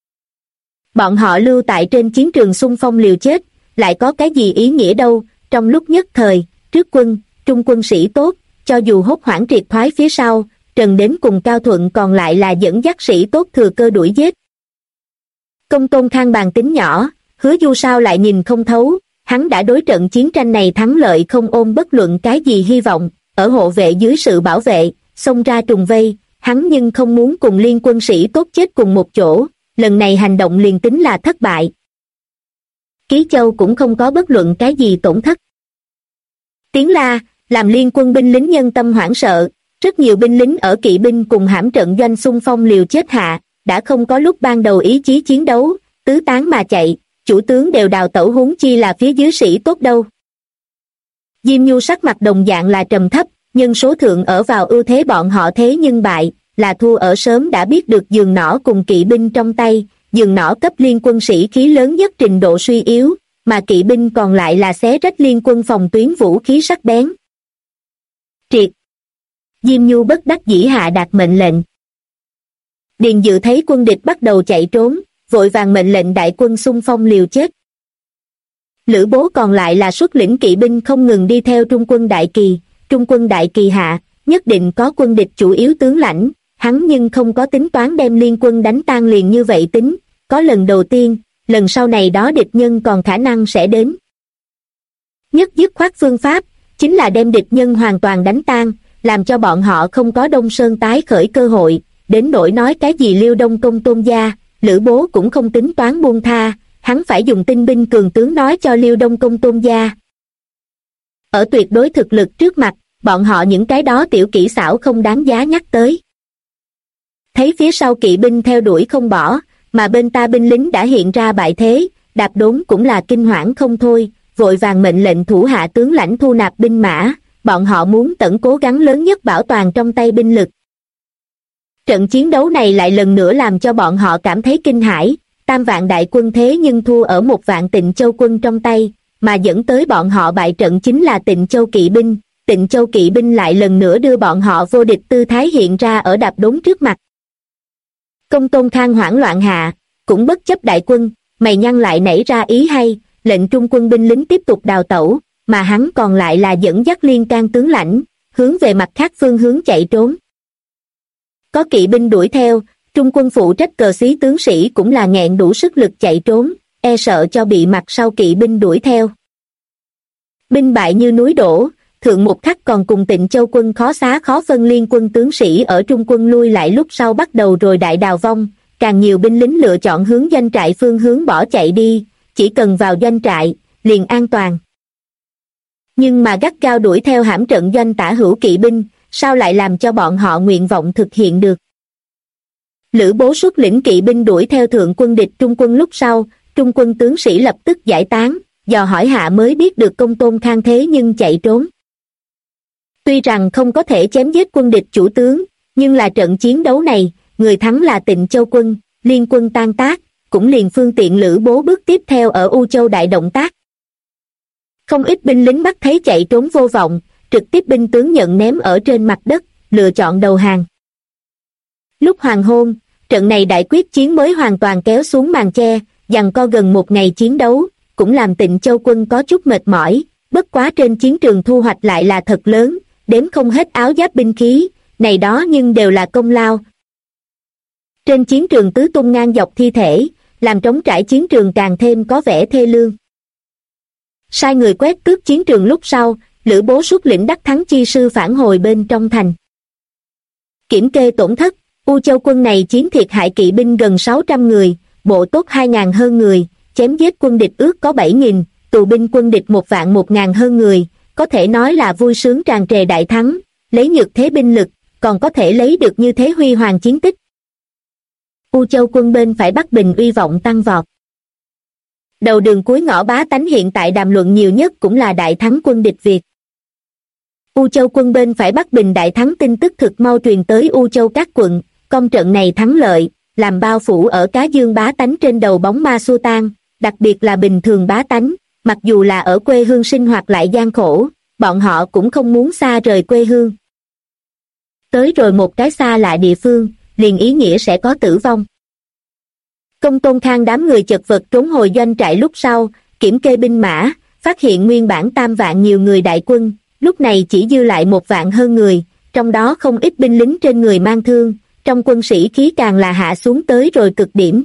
Bọn họ lưu tại trên chiến trường xung phong liều chết, lại có cái gì ý nghĩa đâu, trong lúc nhất thời, trước quân, trung quân sĩ tốt, cho dù hốt hoảng triệt thoái phía sau, Trần đến cùng Cao Thuận còn lại là dẫn dắt sĩ tốt thừa cơ đuổi giết. Công Tôn Khang bàn tính nhỏ, Hứa Du sao lại nhìn không thấu, hắn đã đối trận chiến tranh này thắng lợi không ôm bất luận cái gì hy vọng, ở hộ vệ dưới sự bảo vệ, xông ra trùng vây, hắn nhưng không muốn cùng liên quân sĩ tốt chết cùng một chỗ, lần này hành động liền tính là thất bại. Ký Châu cũng không có bất luận cái gì tổn thất. Tiếng la, làm liên quân binh lính nhân tâm hoảng sợ, rất nhiều binh lính ở kỵ binh cùng hãm trận doanh xung phong liều chết hạ, đã không có lúc ban đầu ý chí chiến đấu, tứ tán mà chạy, chủ tướng đều đào tẩu huống chi là phía dưới sĩ tốt đâu. Diêm Nhu sắc mặt đồng dạng là trầm thấp, nhân số thượng ở vào ưu thế bọn họ thế nhưng bại, là thua ở sớm đã biết được giường nỏ cùng kỵ binh trong tay, giường nỏ cấp liên quân sĩ khí lớn nhất trình độ suy yếu, mà kỵ binh còn lại là xé rách liên quân phòng tuyến vũ khí sắc bén. Triệt. Diêm Nhu bất đắc dĩ hạ đạt mệnh lệnh. Điền Dự thấy quân địch bắt đầu chạy trốn, vội vàng mệnh lệnh đại quân xung phong liều chết. Lữ Bố còn lại là xuất lĩnh kỵ binh không ngừng đi theo trung quân đại kỳ hạ, nhất định có quân địch chủ yếu tướng lãnh, hắn nhưng không có tính toán đem liên quân đánh tan liền như vậy tính, có lần đầu tiên, lần sau này đó địch nhân còn khả năng sẽ đến. Nhất dứt khoát phương pháp, chính là đem địch nhân hoàn toàn đánh tan, làm cho bọn họ không có Đông Sơn tái khởi cơ hội, đến nỗi nói cái gì Liêu Đông Công Tôn gia, Lữ Bố cũng không tính toán buông tha, hắn phải dùng tinh binh cường tướng nói cho Liêu Đông Công Tôn gia. Ở tuyệt đối thực lực trước mặt, bọn họ những cái đó tiểu kỹ xảo không đáng giá nhắc tới. Thấy phía sau kỵ binh theo đuổi không bỏ, mà bên ta binh lính đã hiện ra bại thế, Đạp Đốn cũng là kinh hoảng không thôi, vội vàng mệnh lệnh thủ hạ tướng lãnh thu nạp binh mã, bọn họ muốn tận cố gắng lớn nhất bảo toàn trong tay binh lực. Trận chiến đấu này lại lần nữa làm cho bọn họ cảm thấy kinh hãi, 3 vạn đại quân thế nhưng thua ở 1 vạn Tịnh Châu quân trong tay, mà dẫn tới bọn họ bại trận chính là Tịnh Châu kỵ binh. Tịnh Châu kỵ binh lại lần nữa đưa bọn họ vô địch tư thái hiện ra ở Đạp Đốn trước mặt. Công Tôn Khang hoảng loạn hạ, cũng bất chấp đại quân, mày nhăn lại nảy ra ý hay, lệnh trung quân binh lính tiếp tục đào tẩu, mà hắn còn lại là dẫn dắt liên can tướng lãnh, hướng về mặt khác phương hướng chạy trốn. Có kỵ binh đuổi theo, trung quân phụ trách cờ xí tướng sĩ cũng là nghẹn đủ sức lực chạy trốn, e sợ cho bị mặt sau kỵ binh đuổi theo. Binh bại như núi đổ, thượng một khắc còn cùng Tịnh Châu quân khó xá khó phân liên quân tướng sĩ ở trung quân lui lại lúc sau bắt đầu rồi đại đào vong, càng nhiều binh lính lựa chọn hướng doanh trại phương hướng bỏ chạy đi, chỉ cần vào doanh trại, liền an toàn. Nhưng mà gắt gao đuổi theo hãm trận doanh tả hữu kỵ binh, sao lại làm cho bọn họ nguyện vọng thực hiện được. Lữ Bố xuất lĩnh kỵ binh đuổi theo thượng quân địch trung quân lúc sau, trung quân tướng sĩ lập tức giải tán, dò hỏi hạ mới biết được Công Tôn Khang thế nhưng chạy trốn. Tuy rằng không có thể chém giết quân địch chủ tướng, nhưng là trận chiến đấu này, người thắng là Tịnh Châu quân, liên quân tan tác, cũng liền phương tiện Lữ Bố bước tiếp theo ở U Châu đại động tác. Không ít binh lính bắt thấy chạy trốn vô vọng, trực tiếp binh tướng nhận ném ở trên mặt đất, lựa chọn đầu hàng. Lúc hoàng hôn, trận này đại quyết chiến mới hoàn toàn kéo xuống màn che, giằng co gần một ngày chiến đấu, cũng làm Tịnh Châu quân có chút mệt mỏi, bất quá trên chiến trường thu hoạch lại là thật lớn, đếm không hết áo giáp binh khí, này đó nhưng đều là công lao. Trên chiến trường tứ tung ngang dọc thi thể, làm trống trải chiến trường càng thêm có vẻ thê lương. Sai người quét tước chiến trường lúc sau, Lữ Bố xuất lĩnh đắc thắng chi sư phản hồi bên trong thành. Kiểm kê tổn thất, U Châu quân này chiến thiệt hại kỵ binh gần 600 người, bộ tốt 2.000 hơn người, chém giết quân địch ước có 7.000, tù binh quân địch 1.100.000 hơn người, có thể nói là vui sướng tràn trề đại thắng, lấy nhược thế binh lực, còn có thể lấy được như thế huy hoàng chiến tích. U Châu quân bên phải Bắc Bình uy vọng tăng vọt. Đầu đường cuối ngõ bá tánh hiện tại đàm luận nhiều nhất cũng là đại thắng quân địch Việt. U Châu quân bên phải Bắc Bình đại thắng tin tức thực mau truyền tới U Châu các quận, công trận này thắng lợi, làm bao phủ ở Cá Dương bá tánh trên đầu bóng ma xua tan, đặc biệt là bình thường bá tánh, mặc dù là ở quê hương sinh hoạt lại gian khổ, bọn họ cũng không muốn xa rời quê hương. Tới rồi một cái xa lạ địa phương, liền ý nghĩa sẽ có tử vong. Công Tôn Khang đám người chật vật trốn hồi doanh trại lúc sau, kiểm kê binh mã, phát hiện nguyên bản 3 vạn nhiều người đại quân, lúc này chỉ dư lại 1 vạn hơn người, trong đó không ít binh lính trên người mang thương, trong quân sĩ khí càng là hạ xuống tới rồi cực điểm.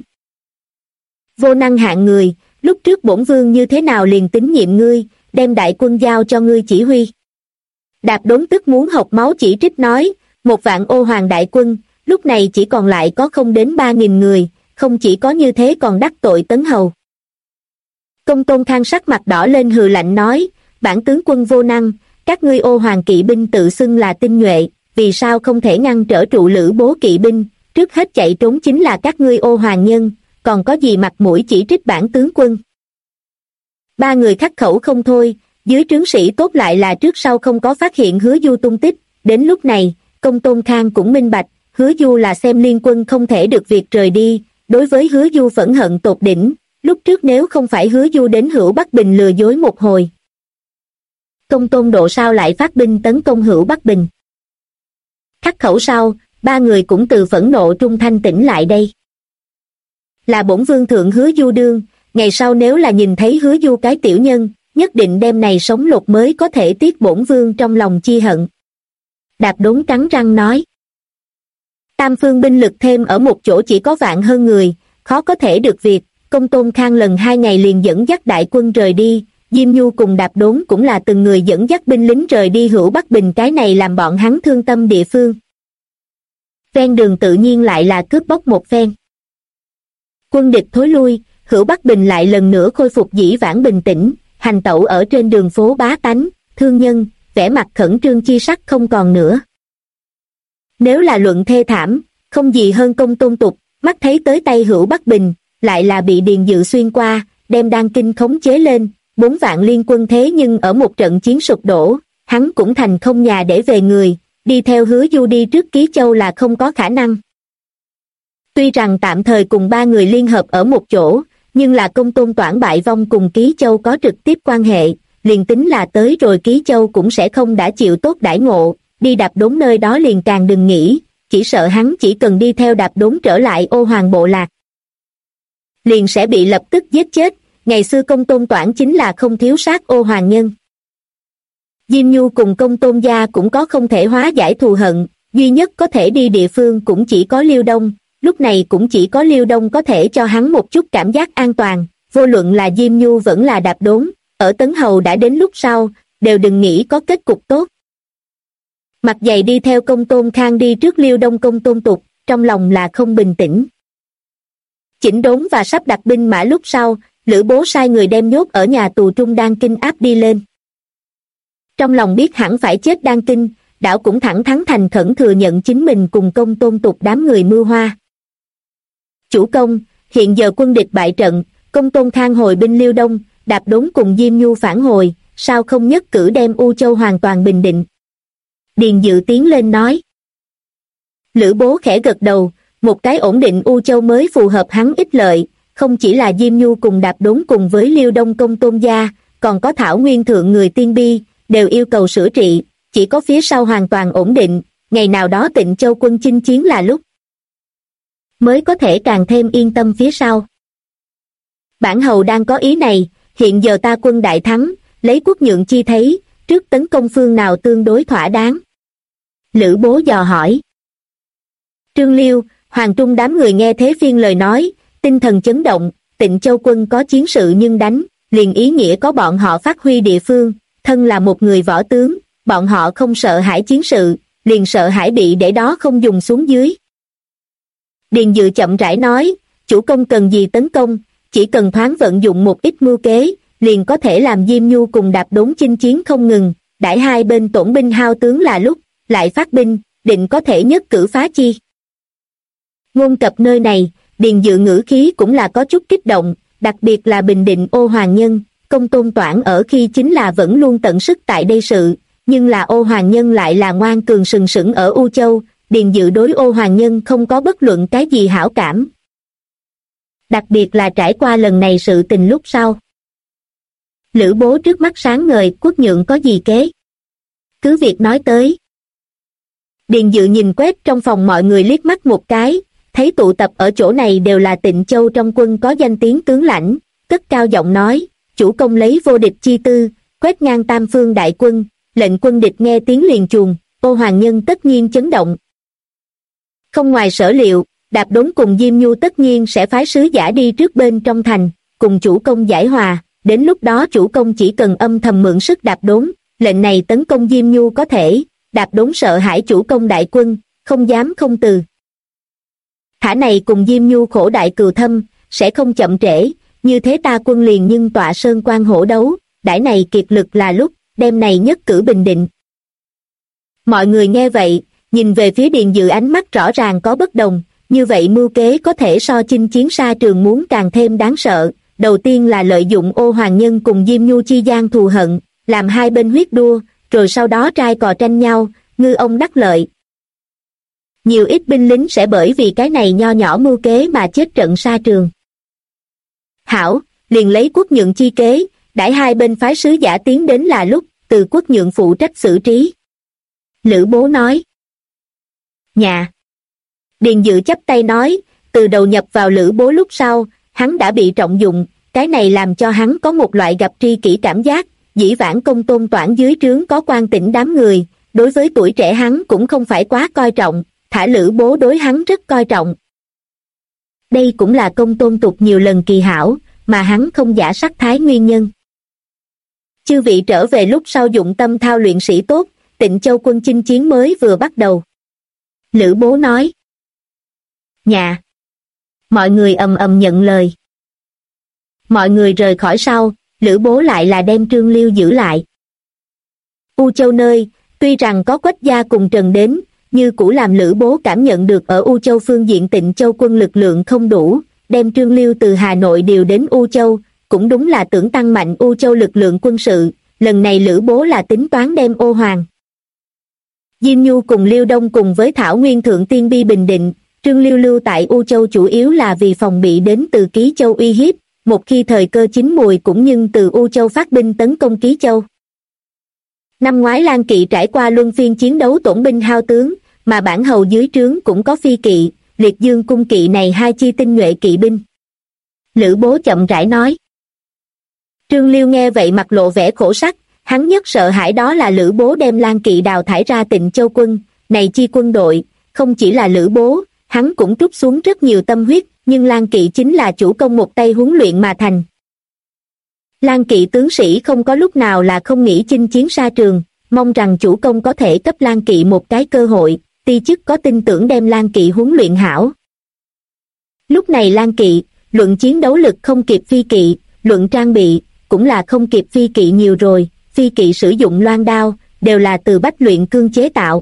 Vô năng hạng người, lúc trước bổn vương như thế nào liền tín nhiệm ngươi, đem đại quân giao cho ngươi chỉ huy. Đạp Đốn tức muốn học máu chỉ trích nói, 1 vạn ô hoàng đại quân, lúc này chỉ còn lại có không đến 3.000 người, không chỉ có như thế còn đắc tội Tấn Hầu. Công Tôn Khang sắc mặt đỏ lên hừ lạnh nói, bản tướng quân vô năng, các ngươi ô hoàng kỵ binh tự xưng là tinh nhuệ, vì sao không thể ngăn trở trụ Lữ Bố kỵ binh, trước hết chạy trốn chính là các ngươi ô hoàng nhân, còn có gì mặt mũi chỉ trích bản tướng quân. 3 người khắc khẩu không thôi, dưới trướng sĩ tốt lại là trước sau không có phát hiện Hứa Du tung tích, đến lúc này, Công Tôn Khang cũng minh bạch, Hứa Du là xem liên quân không thể được việc rời đi, đối với Hứa Du phẫn hận tột đỉnh, lúc trước nếu không phải Hứa Du đến Hữu Bắc Bình lừa dối một hồi. Công Tôn Độ sao lại phát binh tấn công Hữu Bắc Bình? Khắc khẩu sau, 3 người cũng từ phẫn nộ trung thanh tỉnh lại đây. Là bổn vương thượng Hứa Du đương, ngày sau nếu là nhìn thấy Hứa Du cái tiểu nhân, nhất định đêm này sống lột mới có thể tiết bổn vương trong lòng chi hận. Đạp Đốn cắn răng nói. Tam phương binh lực thêm ở một chỗ chỉ có vạn hơn người, khó có thể được việc. Công Tôn Khang lần 2 ngày liền dẫn dắt đại quân rời đi, Diêm Nhu cùng Đạp Đốn cũng là từng người dẫn dắt binh lính rời đi Hữu Bắc Bình, cái này làm bọn hắn thương tâm địa phương. Ven đường tự nhiên lại là cướp bóc một phen. Quân địch thối lui, Hữu Bắc Bình lại lần nữa khôi phục dĩ vãng bình tĩnh, hành tẩu ở trên đường phố bá tánh, thương nhân, vẻ mặt khẩn trương chi sắc không còn nữa. Nếu là luận thê thảm, không gì hơn Công Tôn Tục, mắt thấy tới tay Hữu Bắc Bình, lại là bị Điền Dự xuyên qua, đem Đan Kinh khống chế lên, 4 vạn liên quân thế nhưng ở một trận chiến sụp đổ, hắn cũng thành không nhà để về người, đi theo Hứa Du đi trước Ký Châu là không có khả năng. Tuy rằng tạm thời cùng 3 người liên hợp ở một chỗ, nhưng là Công Tôn Toản bại vong cùng Ký Châu có trực tiếp quan hệ, liền tính là tới rồi Ký Châu cũng sẽ không đã chịu tốt đãi ngộ, đi Đạp Đốn nơi đó liền càng đừng nghĩ, chỉ sợ hắn chỉ cần đi theo Đạp Đốn trở lại ô hoàng bộ lạc, liền sẽ bị lập tức giết chết. Ngày xưa Công Tôn Toản chính là không thiếu sát ô hoàng nhân. Diêm Nhu cùng Công Tôn gia cũng có không thể hóa giải thù hận, duy nhất có thể đi địa phương cũng chỉ có Liêu Đông, lúc này cũng chỉ có Liêu Đông có thể cho hắn một chút cảm giác an toàn, vô luận là Diêm Nhu vẫn là Đạp Đốn, ở Tấn Hầu đã đến lúc sau, đều đừng nghĩ có kết cục tốt. Mặt dày đi theo Công Tôn Khang đi trước Liêu Đông Công Tôn Tục, trong lòng là không bình tĩnh. Chỉnh đốn và sắp đặt binh mã lúc sau, Lữ Bố sai người đem nhốt ở nhà tù trung Đan Kinh áp đi lên. Trong lòng biết hẳn phải chết Đan Kinh, đảo cũng thẳng thắn thành khẩn thừa nhận chính mình cùng Công Tôn Tục đám người mưu hoa. Chủ công, hiện giờ quân địch bại trận, Công Tôn Khang hồi binh Liêu Đông, Đạp Đốn cùng Diêm Nhu phản hồi, sao không nhất cử đem U Châu hoàn toàn bình định? Điền Dự tiến lên nói. Lữ Bố khẽ gật đầu, một cái ổn định U Châu mới phù hợp hắn ích lợi, không chỉ là Diêm Nhu cùng Đạp Đốn cùng với Liêu Đông Công Tôn gia, còn có Thảo Nguyên Thượng người Tiên Bi, đều yêu cầu sửa trị, chỉ có phía sau hoàn toàn ổn định, ngày nào đó Tịnh Châu quân chinh chiến là lúc mới có thể càng thêm yên tâm phía sau. Bản hầu đang có ý này, hiện giờ ta quân đại thắng, lấy quốc nhượng chi thấy, trước tấn công phương nào tương đối thỏa đáng? Lữ Bố dò hỏi. Trương Liêu, Hoàng Trung đám người nghe thế phiên lời nói, tinh thần chấn động, Tịnh Châu quân có chiến sự nhưng đánh, liền ý nghĩa có bọn họ phát huy địa phương, thân là một người võ tướng, bọn họ không sợ hãi chiến sự, liền sợ hãi bị để đó không dùng xuống dưới. Điền Dự chậm rãi nói, chủ công cần gì tấn công, chỉ cần thoáng vận dụng một ít mưu kế, liền có thể làm Diêm Nhu cùng Đạp Đốn chinh chiến không ngừng, đãi hai bên tổn binh hao tướng là lúc, lại phát binh, định có thể nhất cử phá chi. Ngôn cập nơi này, Điền Dự ngữ khí cũng là có chút kích động, đặc biệt là Bình Định Ô Hoàng Nhân, Công Tôn Toản ở khi chính là vẫn luôn tận sức tại đây sự, nhưng là Ô Hoàng Nhân lại là ngoan cường sừng sững ở U Châu, Điền Dự đối Ô Hoàng Nhân không có bất luận cái gì hảo cảm. Đặc biệt là trải qua lần này sự tình lúc sau. Lữ Bố trước mắt sáng ngời, quốc nhượng có gì kế? Cứ việc nói tới. Điền Dự nhìn quét trong phòng mọi người liếc mắt một cái, thấy tụ tập ở chỗ này đều là Tịnh Châu trong quân có danh tiếng tướng lãnh, cất cao giọng nói, chủ công lấy vô địch chi tư, quét ngang tam phương đại quân, lệnh quân địch nghe tiếng liền chuồng, Ô Hoàng Nhân tất nhiên chấn động. Không ngoài sở liệu, Đạp Đốn cùng Diêm Nhu tất nhiên sẽ phái sứ giả đi trước bên trong thành, cùng chủ công giải hòa, đến lúc đó chủ công chỉ cần âm thầm mượn sức Đạp Đốn, lệnh này tấn công Diêm Nhu có thể, Đạp Đốn sợ hãi chủ công đại quân, không dám không từ. Thả này cùng Diêm Nhu khổ đại cừu thâm, sẽ không chậm trễ, như thế ta quân liền nhưng tọa sơn quan hổ đấu, đãi này kiệt lực là lúc, đêm này nhất cử bình định. Mọi người nghe vậy, nhìn về phía Điền Dự ánh mắt rõ ràng có bất đồng, như vậy mưu kế có thể so chinh chiến xa trường muốn càng thêm đáng sợ. Đầu tiên là lợi dụng Ô Hoàng Nhân cùng Diêm Nhu chi gian thù hận, làm hai bên huyết đua, rồi sau đó trai cò tranh nhau, ngư ông đắc lợi. Nhiều ít binh lính sẽ bởi vì cái này nho nhỏ mưu kế mà chết trận xa trường. Hảo, liền lấy quốc nhượng chi kế, đãi hai bên phái sứ giả tiến đến là lúc, từ quốc nhượng phụ trách xử trí. Lữ Bố nói. Nhà. Điền Dự chắp tay nói, từ đầu nhập vào Lữ Bố lúc sau, hắn đã bị trọng dụng, cái này làm cho hắn có một loại gặp tri kỷ cảm giác, dĩ vãng Công Tôn Toản dưới trướng có Quan Tĩnh đám người, đối với tuổi trẻ hắn cũng không phải quá coi trọng, thả Lữ Bố đối hắn rất coi trọng. Đây cũng là Công Tôn tục nhiều lần kỳ hảo, mà hắn không giả sắc thái nguyên nhân. Chư vị trở về lúc sau dụng tâm thao luyện sĩ tốt, Tịnh Châu quân chinh chiến mới vừa bắt đầu. Lữ Bố nói. Nhà. Mọi người ầm ầm nhận lời. Mọi người rời khỏi sau, Lữ Bố lại là đem Trương Liêu giữ lại. U Châu nơi, tuy rằng có Quách gia cùng Trần đến, như cũ làm Lữ Bố cảm nhận được ở U Châu phương diện Tịnh Châu quân lực lượng không đủ, đem Trương Liêu từ Hà Nội điều đến U Châu, cũng đúng là tưởng tăng mạnh U Châu lực lượng quân sự, lần này Lữ Bố là tính toán đem Ô Hoàng Diêm Nhu cùng Liêu Đông cùng với Thảo Nguyên Thượng Tiên Bi bình định, Trương Liêu lưu tại U Châu chủ yếu là vì phòng bị đến từ Ký Châu uy hiếp, một khi thời cơ chín mùi cũng nhưng từ U Châu phát binh tấn công Ký Châu. Năm ngoái Lan Kỵ trải qua luân phiên chiến đấu tổn binh hao tướng, mà bản hầu dưới trướng cũng có Phi Kỵ, Liệt Dương cung kỵ này hai chi tinh nhuệ kỵ binh. Lữ Bố chậm rãi nói. Trương Liêu nghe vậy mặt lộ vẻ khổ sắc, hắn nhất sợ hãi đó là Lữ Bố đem Lan Kỵ đào thải ra Tịnh Châu quân, này chi quân đội, không chỉ là Lữ Bố, hắn cũng trút xuống rất nhiều tâm huyết, nhưng Lan Kỵ chính là chủ công một tay huấn luyện mà thành. Lan Kỵ tướng sĩ không có lúc nào là không nghĩ chinh chiến xa trường, mong rằng chủ công có thể cấp Lan Kỵ một cái cơ hội, ti chức có tin tưởng đem Lan Kỵ huấn luyện hảo. Lúc này Lan Kỵ, luận chiến đấu lực không kịp Phi Kỵ, luận trang bị, cũng là không kịp Phi Kỵ nhiều rồi, Phi Kỵ sử dụng loan đao, đều là từ bách luyện cương chế tạo.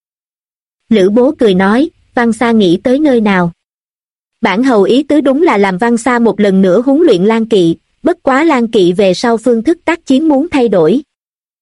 Lữ Bố cười nói, Văn Sa nghĩ tới nơi nào? Bản hầu ý tứ đúng là làm Văn Sa một lần nữa huấn luyện Lan Kỵ, bất quá Lan Kỵ về sau phương thức tác chiến muốn thay đổi.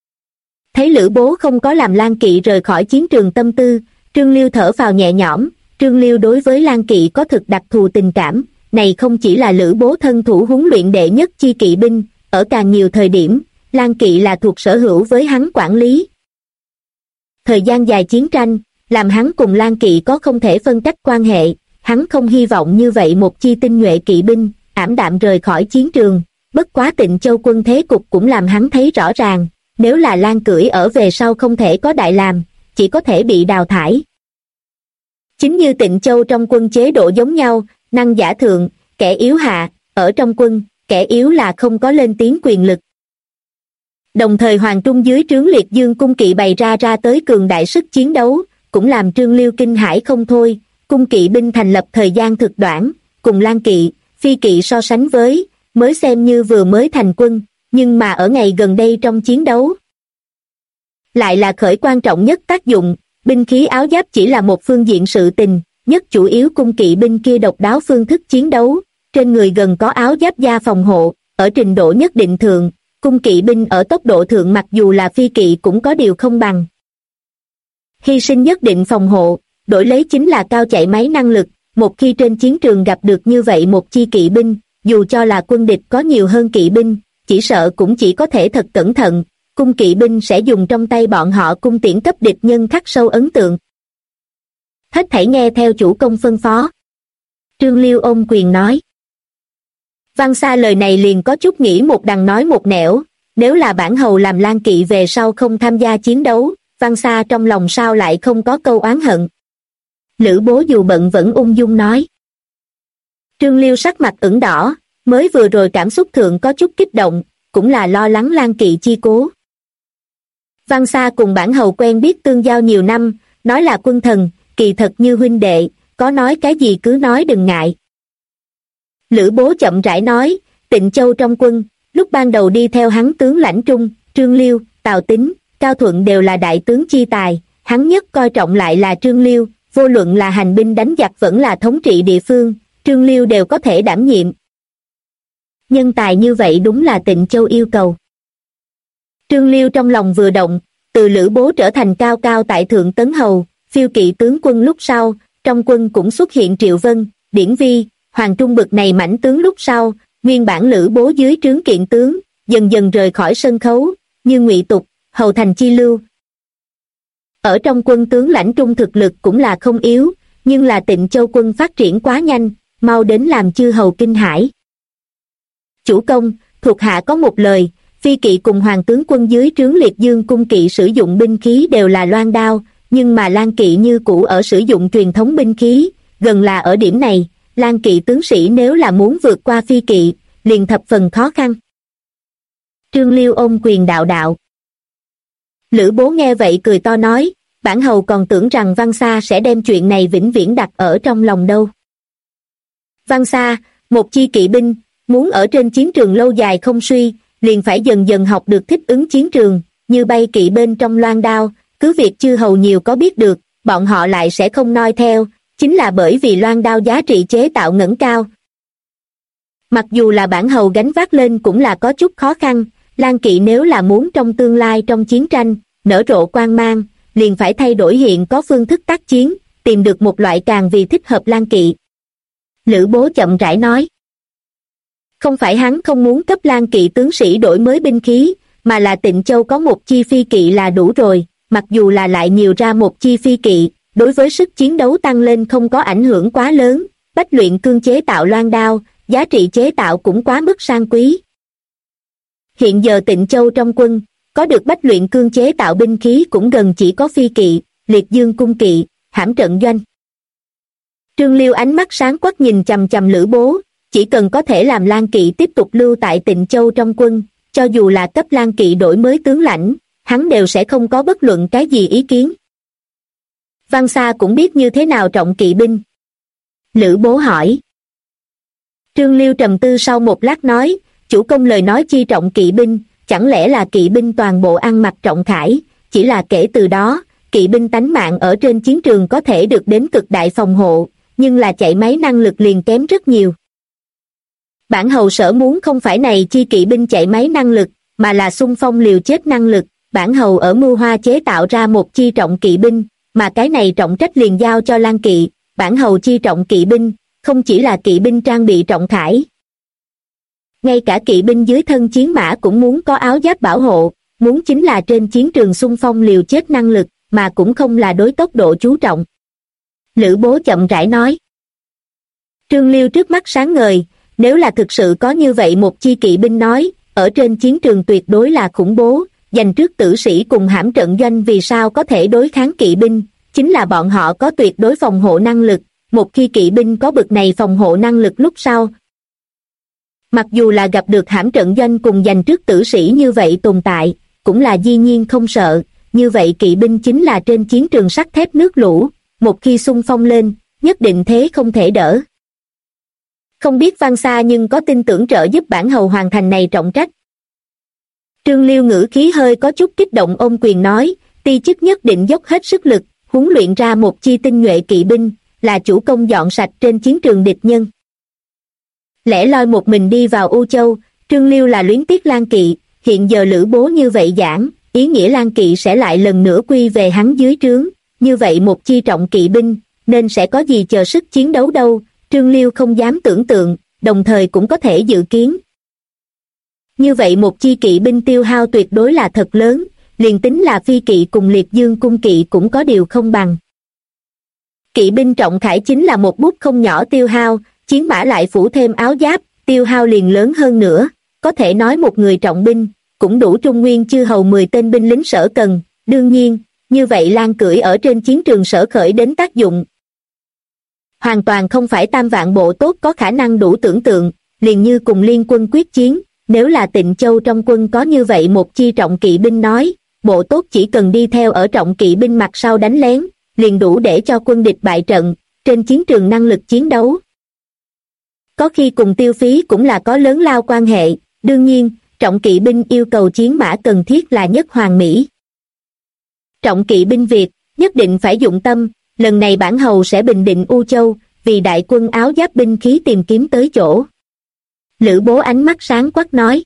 Thấy Lữ Bố không có làm Lan Kỵ rời khỏi chiến trường tâm tư, Trương Liêu thở phào nhẹ nhõm, Trương Liêu đối với Lan Kỵ có thực đặc thù tình cảm, này không chỉ là Lữ Bố thân thủ huấn luyện đệ nhất chi kỵ binh, ở càng nhiều thời điểm, Lan Kỵ là thuộc sở hữu với hắn quản lý. Thời gian dài chiến tranh, làm hắn cùng Lan Kỵ có không thể phân cách quan hệ, hắn không hy vọng như vậy một chi tinh nhuệ kỵ binh, ảm đạm rời khỏi chiến trường, bất quá Tịnh Châu quân thế cục cũng làm hắn thấy rõ ràng, nếu là Lan Cưỡi ở về sau không thể có đại làm, chỉ có thể bị đào thải. Chính như Tịnh Châu trong quân chế độ giống nhau, năng giả thượng, kẻ yếu hạ, ở trong quân, kẻ yếu là không có lên tiếng quyền lực. Đồng thời Hoàng Trung dưới trướng Liệt Dương cung kỵ bày ra tới cường đại sức chiến đấu, cũng làm Trương Liêu kinh hãi không thôi, cung kỵ binh thành lập thời gian thực đoạn, cùng Lan Kỵ, Phi Kỵ so sánh với, mới xem như vừa mới thành quân, nhưng mà ở ngày gần đây trong chiến đấu, lại là khởi quan trọng nhất tác dụng, binh khí áo giáp chỉ là một phương diện sự tình, nhất chủ yếu cung kỵ binh kia độc đáo phương thức chiến đấu, trên người gần có áo giáp da phòng hộ, ở trình độ nhất định thượng, cung kỵ binh ở tốc độ thượng mặc dù là Phi Kỵ cũng có điều không bằng. Hy sinh nhất định phòng hộ, đổi lấy chính là cao chạy máy năng lực, một khi trên chiến trường gặp được như vậy một chi kỵ binh, dù cho là quân địch có nhiều hơn kỵ binh, chỉ sợ cũng chỉ có thể thật cẩn thận, cung kỵ binh sẽ dùng trong tay bọn họ cung tiễn cấp địch nhân khắc sâu ấn tượng. Hết thảy nghe theo chủ công phân phó. Trương Liêu ôm quyền nói. Văn Sa lời này liền có chút nghĩ một đằng nói một nẻo, nếu là bản hầu làm Lan Kỵ về sau không tham gia chiến đấu, Văn Sa trong lòng sao lại không có câu oán hận. Lữ Bố dù bận vẫn ung dung nói. Trương Liêu sắc mặt ửng đỏ, mới vừa rồi cảm xúc thượng có chút kích động, cũng là lo lắng Lan Kỵ chi cố. Văn Sa cùng bản hầu quen biết tương giao nhiều năm, nói là quân thần, kỳ thật như huynh đệ, có nói cái gì cứ nói đừng ngại. Lữ Bố chậm rãi nói, Tịnh Châu trong quân, lúc ban đầu đi theo hắn tướng lãnh Trung, Trương Liêu, Tào Tín, Cao Thuận đều là đại tướng chi tài, hắn nhất coi trọng lại là Trương Liêu, vô luận là hành binh đánh giặc vẫn là thống trị địa phương, Trương Liêu đều có thể đảm nhiệm. Nhân tài như vậy đúng là Tịnh Châu yêu cầu. Trương Liêu trong lòng vừa động, từ Lữ Bố trở thành cao cao tại thượng tấn hầu, phiêu kỵ tướng quân lúc sau, trong quân cũng xuất hiện Triệu Vân, Điển Vi, Hoàng Trung bực này mãnh tướng lúc sau, nguyên bản Lữ Bố dưới trướng kiện tướng, dần dần rời khỏi sân khấu, như Ngụy Tục, Hầu Thành Chi Lưu. Ở trong quân tướng lãnh Trung thực lực cũng là không yếu, nhưng là Tịnh Châu quân phát triển quá nhanh, mau đến làm chư hầu kinh hãi. Chủ công, thuộc hạ có một lời, Phi Kỵ cùng Hoàng tướng quân dưới trướng Liệt Dương cung kỵ sử dụng binh khí đều là loan đao, nhưng mà Lan Kỵ như cũ ở sử dụng truyền thống binh khí, gần là ở điểm này, Lan Kỵ tướng sĩ nếu là muốn vượt qua Phi Kỵ, liền thập phần khó khăn. Trương Liêu ôm quyền đạo. Lữ Bố nghe vậy cười to nói, bản hầu còn tưởng rằng Văn Sa sẽ đem chuyện này vĩnh viễn đặt ở trong lòng đâu. Văn Sa, một chi kỵ binh, muốn ở trên chiến trường lâu dài không suy, liền phải dần dần học được thích ứng chiến trường, như bay kỵ bên trong loan đao, cứ việc chư hầu nhiều có biết được, bọn họ lại sẽ không noi theo, chính là bởi vì loan đao giá trị chế tạo ngẩng cao. Mặc dù là bản hầu gánh vác lên cũng là có chút khó khăn, Lan Kỵ nếu là muốn trong tương lai trong chiến tranh, nở rộ quang mang, liền phải thay đổi hiện có phương thức tác chiến, tìm được một loại càng vì thích hợp Lan Kỵ. Lữ Bố chậm rãi nói. Không phải hắn không muốn cấp Lan Kỵ tướng sĩ đổi mới binh khí, mà là Tịnh Châu có một chi Phi Kỵ là đủ rồi, mặc dù là lại nhiều ra một chi Phi Kỵ, đối với sức chiến đấu tăng lên không có ảnh hưởng quá lớn, Bách Luyện Cương chế tạo loan đao, giá trị chế tạo cũng quá mức sang quý. Hiện giờ Tịnh Châu trong quân, có được Bách Luyện Cương chế tạo binh khí cũng gần chỉ có Phi Kỵ, Liệt Dương cung kỵ, Hãm trận doanh. Trương Liêu ánh mắt sáng quắc nhìn chằm chằm Lữ Bố, chỉ cần có thể làm Lan Kỵ tiếp tục lưu tại Tịnh Châu trong quân, cho dù là cấp Lan Kỵ đổi mới tướng lãnh, hắn đều sẽ không có bất luận cái gì ý kiến. Văn Sa cũng biết như thế nào trọng kỵ binh. Lữ Bố hỏi. Trương Liêu trầm tư sau một lát nói, chủ công lời nói chi trọng kỵ binh, chẳng lẽ là kỵ binh toàn bộ ăn mặc trọng khải, chỉ là kể từ đó, kỵ binh tánh mạng ở trên chiến trường có thể được đến cực đại phòng hộ, nhưng là chạy máy năng lực liền kém rất nhiều. Bản hầu sở muốn không phải này chi kỵ binh chạy máy năng lực, mà là xung phong liều chết năng lực, bản hầu ở Mưu Hoa chế tạo ra một chi trọng kỵ binh, mà cái này trọng trách liền giao cho Lan Kỵ, bản hầu chi trọng kỵ binh, không chỉ là kỵ binh trang bị trọng khải. Ngay cả kỵ binh dưới thân chiến mã cũng muốn có áo giáp bảo hộ, muốn chính là trên chiến trường xung phong liều chết năng lực, mà cũng không là đối tốc độ chú trọng. Lữ Bố chậm rãi nói. Trương Liêu trước mắt sáng ngời, nếu là thực sự có như vậy một chi kỵ binh nói, ở trên chiến trường tuyệt đối là khủng bố, dành trước tử sĩ cùng hãm trận doanh vì sao có thể đối kháng kỵ binh, chính là bọn họ có tuyệt đối phòng hộ năng lực, một khi kỵ binh có bực này phòng hộ năng lực lúc sau. Mặc dù là gặp được hãm trận doanh cùng dành trước tử sĩ như vậy tồn tại, cũng là dĩ nhiên không sợ, như vậy kỵ binh chính là trên chiến trường sắt thép nước lũ, một khi xung phong lên, nhất định thế không thể đỡ. Không biết Văn Xa nhưng có tin tưởng trợ giúp bản hầu hoàn thành này trọng trách. Trương Liêu ngữ khí hơi có chút kích động ôm quyền nói, ti chức nhất định dốc hết sức lực, huấn luyện ra một chi tinh nhuệ kỵ binh, là chủ công dọn sạch trên chiến trường địch nhân. Lẻ loi một mình đi vào U Châu, Trương Liêu là luyến tiếc Lan Kỵ, hiện giờ Lữ Bố như vậy giảng, ý nghĩa Lan Kỵ sẽ lại lần nữa quy về hắn dưới trướng, như vậy một chi trọng kỵ binh, nên sẽ có gì chờ sức chiến đấu đâu, Trương Liêu không dám tưởng tượng, đồng thời cũng có thể dự kiến. Như vậy một chi kỵ binh tiêu hao tuyệt đối là thật lớn, liền tính là phi kỵ cùng liệt dương cung kỵ cũng có điều không bằng. Kỵ binh trọng khải chính là một bút không nhỏ tiêu hao, chiến mã lại phủ thêm áo giáp, tiêu hao liền lớn hơn nữa, có thể nói một người trọng binh, cũng đủ Trung Nguyên chư hầu 10 tên binh lính Sở cần, đương nhiên, như vậy Lan cưỡi ở trên chiến trường Sở khởi đến tác dụng. Hoàn toàn không phải tam vạn bộ tốt có khả năng đủ tưởng tượng, liền như cùng liên quân quyết chiến, nếu là Tịnh Châu trong quân có như vậy một chi trọng kỵ binh nói, bộ tốt chỉ cần đi theo ở trọng kỵ binh mặt sau đánh lén, liền đủ để cho quân địch bại trận, trên chiến trường năng lực chiến đấu. Có khi cùng tiêu phí cũng là có lớn lao quan hệ, đương nhiên, trọng kỵ binh yêu cầu chiến mã cần thiết là nhất hoàn mỹ. Trọng kỵ binh Việt, nhất định phải dụng tâm, lần này bản hầu sẽ bình định U Châu, vì đại quân áo giáp binh khí tìm kiếm tới chỗ. Lữ Bố ánh mắt sáng quắc nói.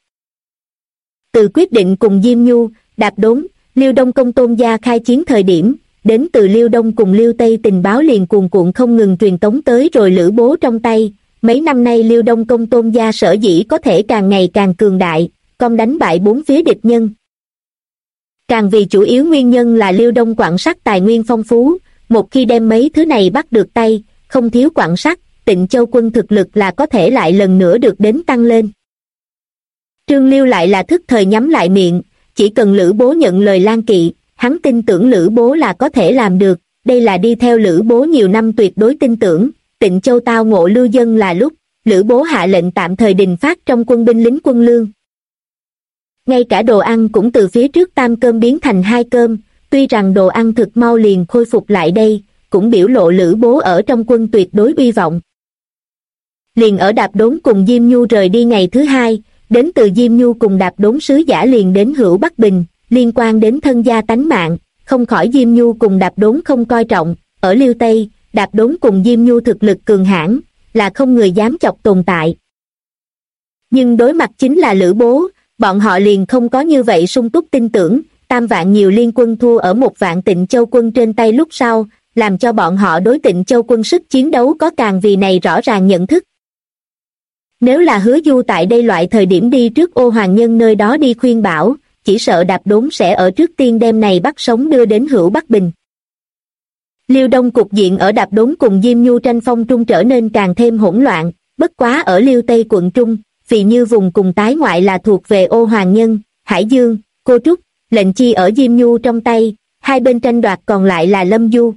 Từ quyết định cùng Diêm Nhu, Đạp Đốn, Liêu Đông Công Tôn gia khai chiến thời điểm, đến từ Liêu Đông cùng Liêu Tây tình báo liền cuồn cuộn không ngừng truyền tống tới rồi Lữ Bố trong tay. Mấy năm nay Liêu Đông Công Tôn gia sở dĩ có thể càng ngày càng cường đại, con đánh bại bốn phía địch nhân. Càng vì chủ yếu nguyên nhân là Liêu Đông quặng sắt tài nguyên phong phú, một khi đem mấy thứ này bắt được tay, không thiếu quặng sắt, Tịnh Châu quân thực lực là có thể lại lần nữa được đến tăng lên. Trương Liêu lại là thức thời nhắm lại miệng, chỉ cần Lữ Bố nhận lời Lan Kỵ, hắn tin tưởng Lữ Bố là có thể làm được, đây là đi theo Lữ Bố nhiều năm tuyệt đối tin tưởng. Tịnh Châu tao ngộ lưu dân là lúc, Lữ Bố hạ lệnh tạm thời đình phát trong quân binh lính quân lương. Ngay cả đồ ăn cũng từ phía trước tam cơm biến thành 2 cơm, tuy rằng đồ ăn thực mau liền khôi phục lại đây, cũng biểu lộ Lữ Bố ở trong quân tuyệt đối uy vọng. Liền ở Đạp Đốn cùng Diêm Nhu rời đi ngày thứ 2, đến từ Diêm Nhu cùng Đạp Đốn sứ giả liền đến Hữu Bắc Bình, liên quan đến thân gia tánh mạng, không khỏi Diêm Nhu cùng Đạp Đốn không coi trọng, ở Liêu Tây, Đạp Đốn cùng Diêm Nhu thực lực cường hãn, là không người dám chọc tồn tại. Nhưng đối mặt chính là Lữ Bố, bọn họ liền không có như vậy sung túc tin tưởng, tam vạn nhiều liên quân thua ở 1 vạn Tịnh Châu quân trên tay lúc sau, làm cho bọn họ đối Tịnh Châu quân sức chiến đấu có càng vì này rõ ràng nhận thức. Nếu là Hứa Du tại đây loại thời điểm đi trước Ô Hoàng Nhân nơi đó đi khuyên bảo, chỉ sợ Đạp Đốn sẽ ở trước tiên đem này bắt sống đưa đến Hữu Bắc Bình. Liêu Đông cục diện ở Đạp Đốn cùng Diêm Nhu tranh phong trung trở nên càng thêm hỗn loạn, bất quá ở Liêu Tây quận trung, vì như vùng cùng tái ngoại là thuộc về Ô Hoàng Nhân, Hải Dương, Cô Trúc, lệnh chi ở Diêm Nhu trong tay, hai bên tranh đoạt còn lại là Lâm Du.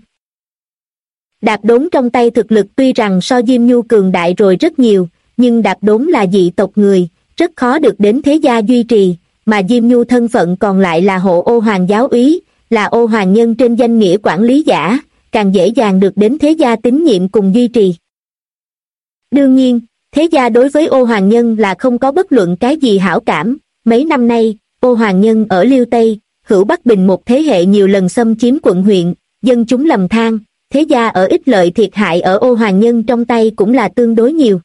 Đạp Đốn trong tay thực lực tuy rằng so Diêm Nhu cường đại rồi rất nhiều, nhưng Đạp Đốn là dị tộc người, rất khó được đến thế gia duy trì, mà Diêm Nhu thân phận còn lại là hộ Ô Hoàng giáo úy, là Ô Hoàng Nhân trên danh nghĩa quản lý giả, càng dễ dàng được đến thế gia tín nhiệm cùng duy trì. Đương nhiên, thế gia đối với Ô Hoàng Nhân là không có bất luận cái gì hảo cảm, mấy năm nay, Ô Hoàng Nhân ở Liêu Tây, Hữu Bắc Bình một thế hệ nhiều lần xâm chiếm quận huyện, dân chúng lầm than, thế gia ở ích lợi thiệt hại ở Ô Hoàng Nhân trong tay cũng là tương đối nhiều.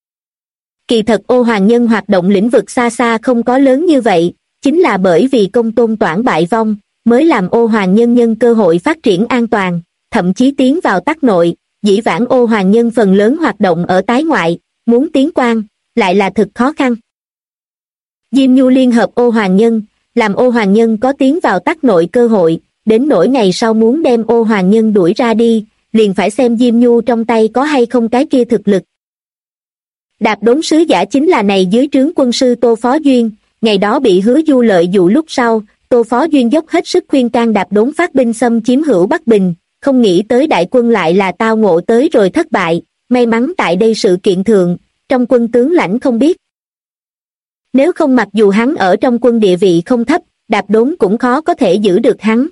Kỳ thật Ô Hoàng Nhân hoạt động lĩnh vực xa xa không có lớn như vậy, chính là bởi vì Công Tôn Toản bại vong, mới làm Ô Hoàng Nhân nhân cơ hội phát triển an toàn, thậm chí tiến vào Tắc Nội, dĩ vãng Ô Hoàng Nhân phần lớn hoạt động ở tái ngoại, muốn tiến quan, lại là thực khó khăn. Diêm Nhu liên hợp Ô Hoàng Nhân, làm Ô Hoàng Nhân có tiến vào Tắc Nội cơ hội, đến nỗi ngày sau muốn đem Ô Hoàng Nhân đuổi ra đi, liền phải xem Diêm Nhu trong tay có hay không cái kia thực lực. Đạp Đốn sứ giả chính là này dưới trướng quân sư Tô Phó Duyên, ngày đó bị Hứa Du lợi dụ lúc sau, Tô Phó Duyên dốc hết sức khuyên can Đạp Đốn phát binh xâm chiếm hữu Bắc Bình, không nghĩ tới đại quân lại là tao ngộ tới rồi thất bại, may mắn tại đây sự kiện thượng, trong quân tướng lãnh không biết. Nếu không mặc dù hắn ở trong quân địa vị không thấp, Đạp Đốn cũng khó có thể giữ được hắn.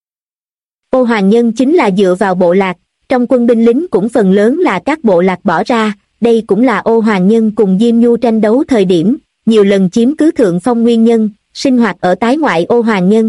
Ô Hoàng Nhân chính là dựa vào bộ lạc, trong quân binh lính cũng phần lớn là các bộ lạc bỏ ra, đây cũng là Ô Hoàng Nhân cùng Diêm Nhu tranh đấu thời điểm, nhiều lần chiếm cứ thượng phong nguyên nhân, sinh hoạt ở tái ngoại Ô Hoàng Nhân.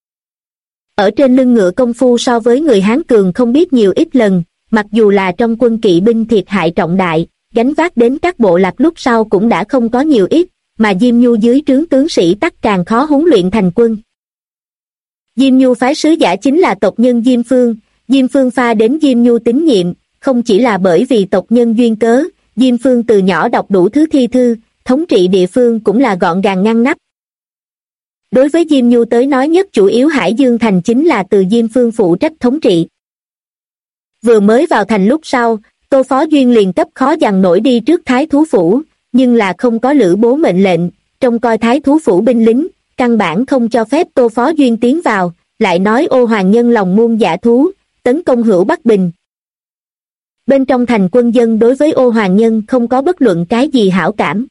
Ở trên lưng ngựa công phu so với người Hán cường không biết nhiều ít lần, mặc dù là trong quân kỵ binh thiệt hại trọng đại, gánh vác đến các bộ lạc lúc sau cũng đã không có nhiều ít, mà Diêm Nhu dưới trướng tướng sĩ tắc càng khó huấn luyện thành quân. Diêm Nhu phái sứ giả chính là tộc nhân Diêm Phương pha đến Diêm Nhu tín nhiệm, không chỉ là bởi vì tộc nhân duyên cớ, Diêm Phương từ nhỏ đọc đủ thứ thi thư, thống trị địa phương cũng là gọn gàng ngăn nắp. Đối với Diêm Nhu tới nói nhất chủ yếu Hải Dương thành chính là từ Diêm Phương phụ trách thống trị. Vừa mới vào thành lúc sau, Tô Phó Duyên liền cấp khó dằn nổi đi trước Thái Thú Phủ, nhưng là không có Lữ Bố mệnh lệnh, trông coi Thái Thú Phủ binh lính, căn bản không cho phép Tô Phó Duyên tiến vào, lại nói Ô Hoàng Nhân lòng muôn dạ thú, tấn công hữu Bắc Bình. Bên trong thành quân dân đối với Ô Hoàng Nhân không có bất luận cái gì hảo cảm.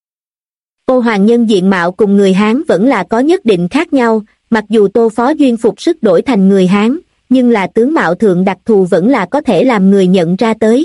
Ô Hoàng Nhân diện mạo cùng người Hán vẫn là có nhất định khác nhau, mặc dù Tô Phó Duyên phục sức đổi thành người Hán, nhưng là tướng mạo thượng đặc thù vẫn là có thể làm người nhận ra tới.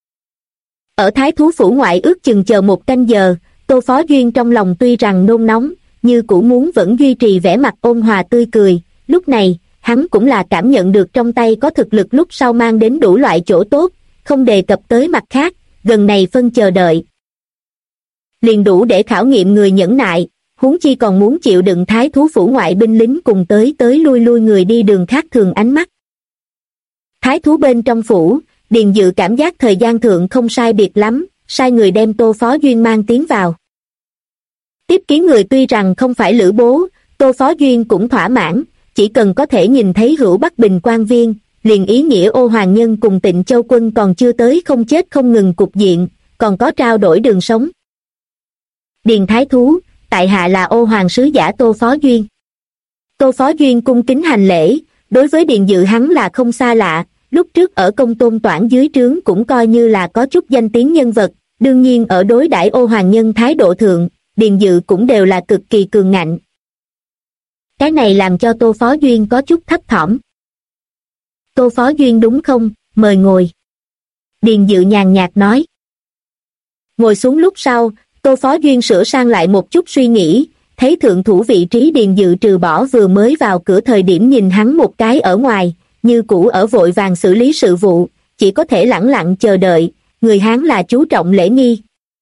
Ở Thái Thú Phủ ngoại ước chừng chờ 1 canh giờ, Tô Phó Duyên trong lòng tuy rằng nôn nóng, như cũ muốn vẫn duy trì vẻ mặt ôn hòa tươi cười, lúc này, hắn cũng là cảm nhận được trong tay có thực lực lúc sau mang đến đủ loại chỗ tốt, không đề cập tới mặt khác, gần này phân chờ đợi. Liền đủ để khảo nghiệm người nhẫn nại, huống chi còn muốn chịu đựng Thái Thú Phủ ngoại binh lính cùng tới lui người đi đường khác thường ánh mắt. Thái Thú bên trong phủ, Điền Dự cảm giác thời gian thượng không sai biệt lắm, sai người đem Tô Phó Duyên mang tiến vào. Tiếp kiến người tuy rằng không phải Lữ Bố, Tô Phó Duyên cũng thỏa mãn, chỉ cần có thể nhìn thấy hữu Bắc Bình quan viên, liền ý nghĩa Ô Hoàng Nhân cùng Tịnh Châu quân còn chưa tới không chết không ngừng cục diện, còn có trao đổi đường sống. Điền Thái Thú, tại hạ là Ô Hoàng sứ giả Tô Phó Duyên. Tô Phó Duyên cung kính hành lễ, đối với Điền Dự hắn là không xa lạ, lúc trước ở Công Tôn Toản dưới trướng cũng coi như là có chút danh tiếng nhân vật, đương nhiên ở đối đãi Ô Hoàng Nhân thái độ thượng, Điền Dự cũng đều là cực kỳ cường ngạnh. Cái này làm cho Tô Phó Duyên có chút thấp thỏm. Tô Phó Duyên đúng không, mời ngồi. Điền Dự nhàn nhạt nói. Ngồi xuống lúc sau, Tô Phó Duyên sửa sang lại một chút suy nghĩ, thấy thượng thủ vị trí Điền Dự trừ bỏ vừa mới vào cửa thời điểm nhìn hắn một cái ở ngoài, như cũ ở vội vàng xử lý sự vụ, chỉ có thể lẳng lặng chờ đợi, người Hán là chú trọng lễ nghi.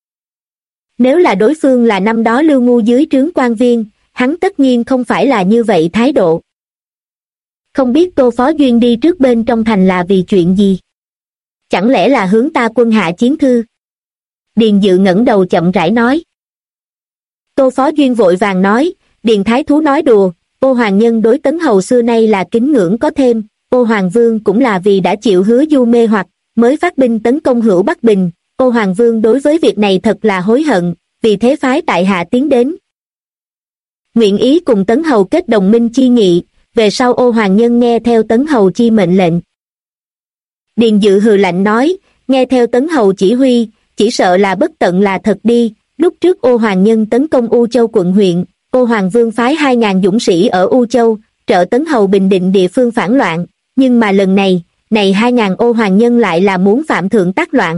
Nếu là đối phương là năm đó Lưu Ngu dưới trướng quan viên, hắn tất nhiên không phải là như vậy thái độ. Không biết Tô Phó Duyên đi trước bên trong thành là vì chuyện gì? Chẳng lẽ là hướng ta quân hạ chiến thư? Điền Dự ngẩng đầu chậm rãi nói. Tô Phó Duyên vội vàng nói, Điền Thái Thú nói đùa, Ô Hoàng Nhân đối Tấn Hầu xưa nay là kính ngưỡng có thêm, Ô Hoàng Vương cũng là vì đã chịu Hứa Du mê hoặc, mới phát binh tấn công hữu Bắc Bình, Ô Hoàng Vương đối với việc này thật là hối hận, vì thế phái tại hạ tiến đến. Nguyện ý cùng Tấn Hầu kết đồng minh chi nghị, về sau Ô Hoàng Nhân nghe theo Tấn Hầu chi mệnh lệnh. Điền Dự hừ lạnh nói, nghe theo Tấn Hầu chỉ huy, chỉ sợ là bất tận là thật đi, lúc trước Ô Hoàng Nhân tấn công U Châu quận huyện, Ô Hoàng Vương phái 2.000 dũng sĩ ở U Châu, trợ Tấn Hầu bình định địa phương phản loạn, nhưng mà lần này 2.000 Ô Hoàng Nhân lại là muốn phạm thượng tác loạn.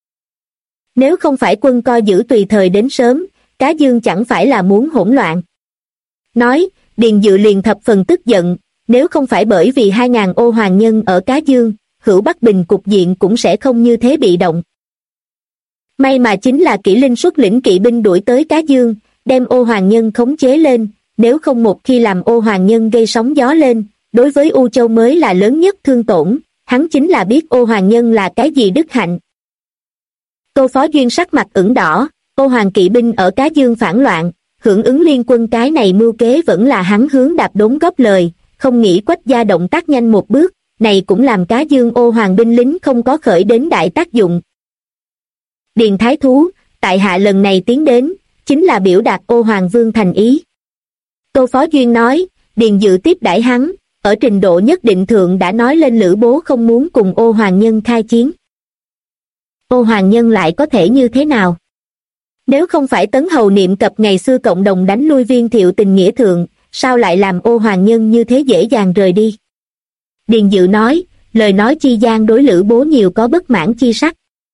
Nếu không phải quân coi giữ tùy thời đến sớm, Cá Dương chẳng phải là muốn hỗn loạn. Nói, Điền Dự liền thập phần tức giận, nếu không phải bởi vì 2.000 Ô Hoàng Nhân ở Cá Dương, hữu Bắc Bình cục diện cũng sẽ không như thế bị động. May mà chính là Kỷ Linh xuất lĩnh kỵ binh đuổi tới Cá Dương, đem Ô Hoàng Nhân khống chế lên, nếu không một khi làm Ô Hoàng Nhân gây sóng gió lên, đối với U Châu mới là lớn nhất thương tổn, hắn chính là biết Ô Hoàng Nhân là cái gì đức hạnh. Tô Phó Duyên sắc mặt ửng đỏ, Ô Hoàng kỵ binh ở Cá Dương phản loạn, hưởng ứng liên quân cái này mưu kế vẫn là hắn hướng Đạp Đốn góp lời, không nghĩ Quách gia động tác nhanh một bước, này cũng làm Cá Dương Ô Hoàng binh lính không có khởi đến đại tác dụng. Điền Thái Thú, tại hạ lần này tiến đến, chính là biểu đạt Ô Hoàng Vương thành ý. Tô Phó Duyên nói, Điền Dự tiếp đãi hắn, ở trình độ nhất định thượng đã nói lên Lữ Bố không muốn cùng Ô Hoàng Nhân khai chiến. Ô Hoàng Nhân lại có thể như thế nào? Nếu không phải Tấn Hầu niệm cập ngày xưa cộng đồng đánh lui Viên Thiệu tình nghĩa thượng, sao lại làm Ô Hoàng Nhân như thế dễ dàng rời đi? Điền Dự nói, lời nói chi gian đối Lữ Bố nhiều có bất mãn chi sắc.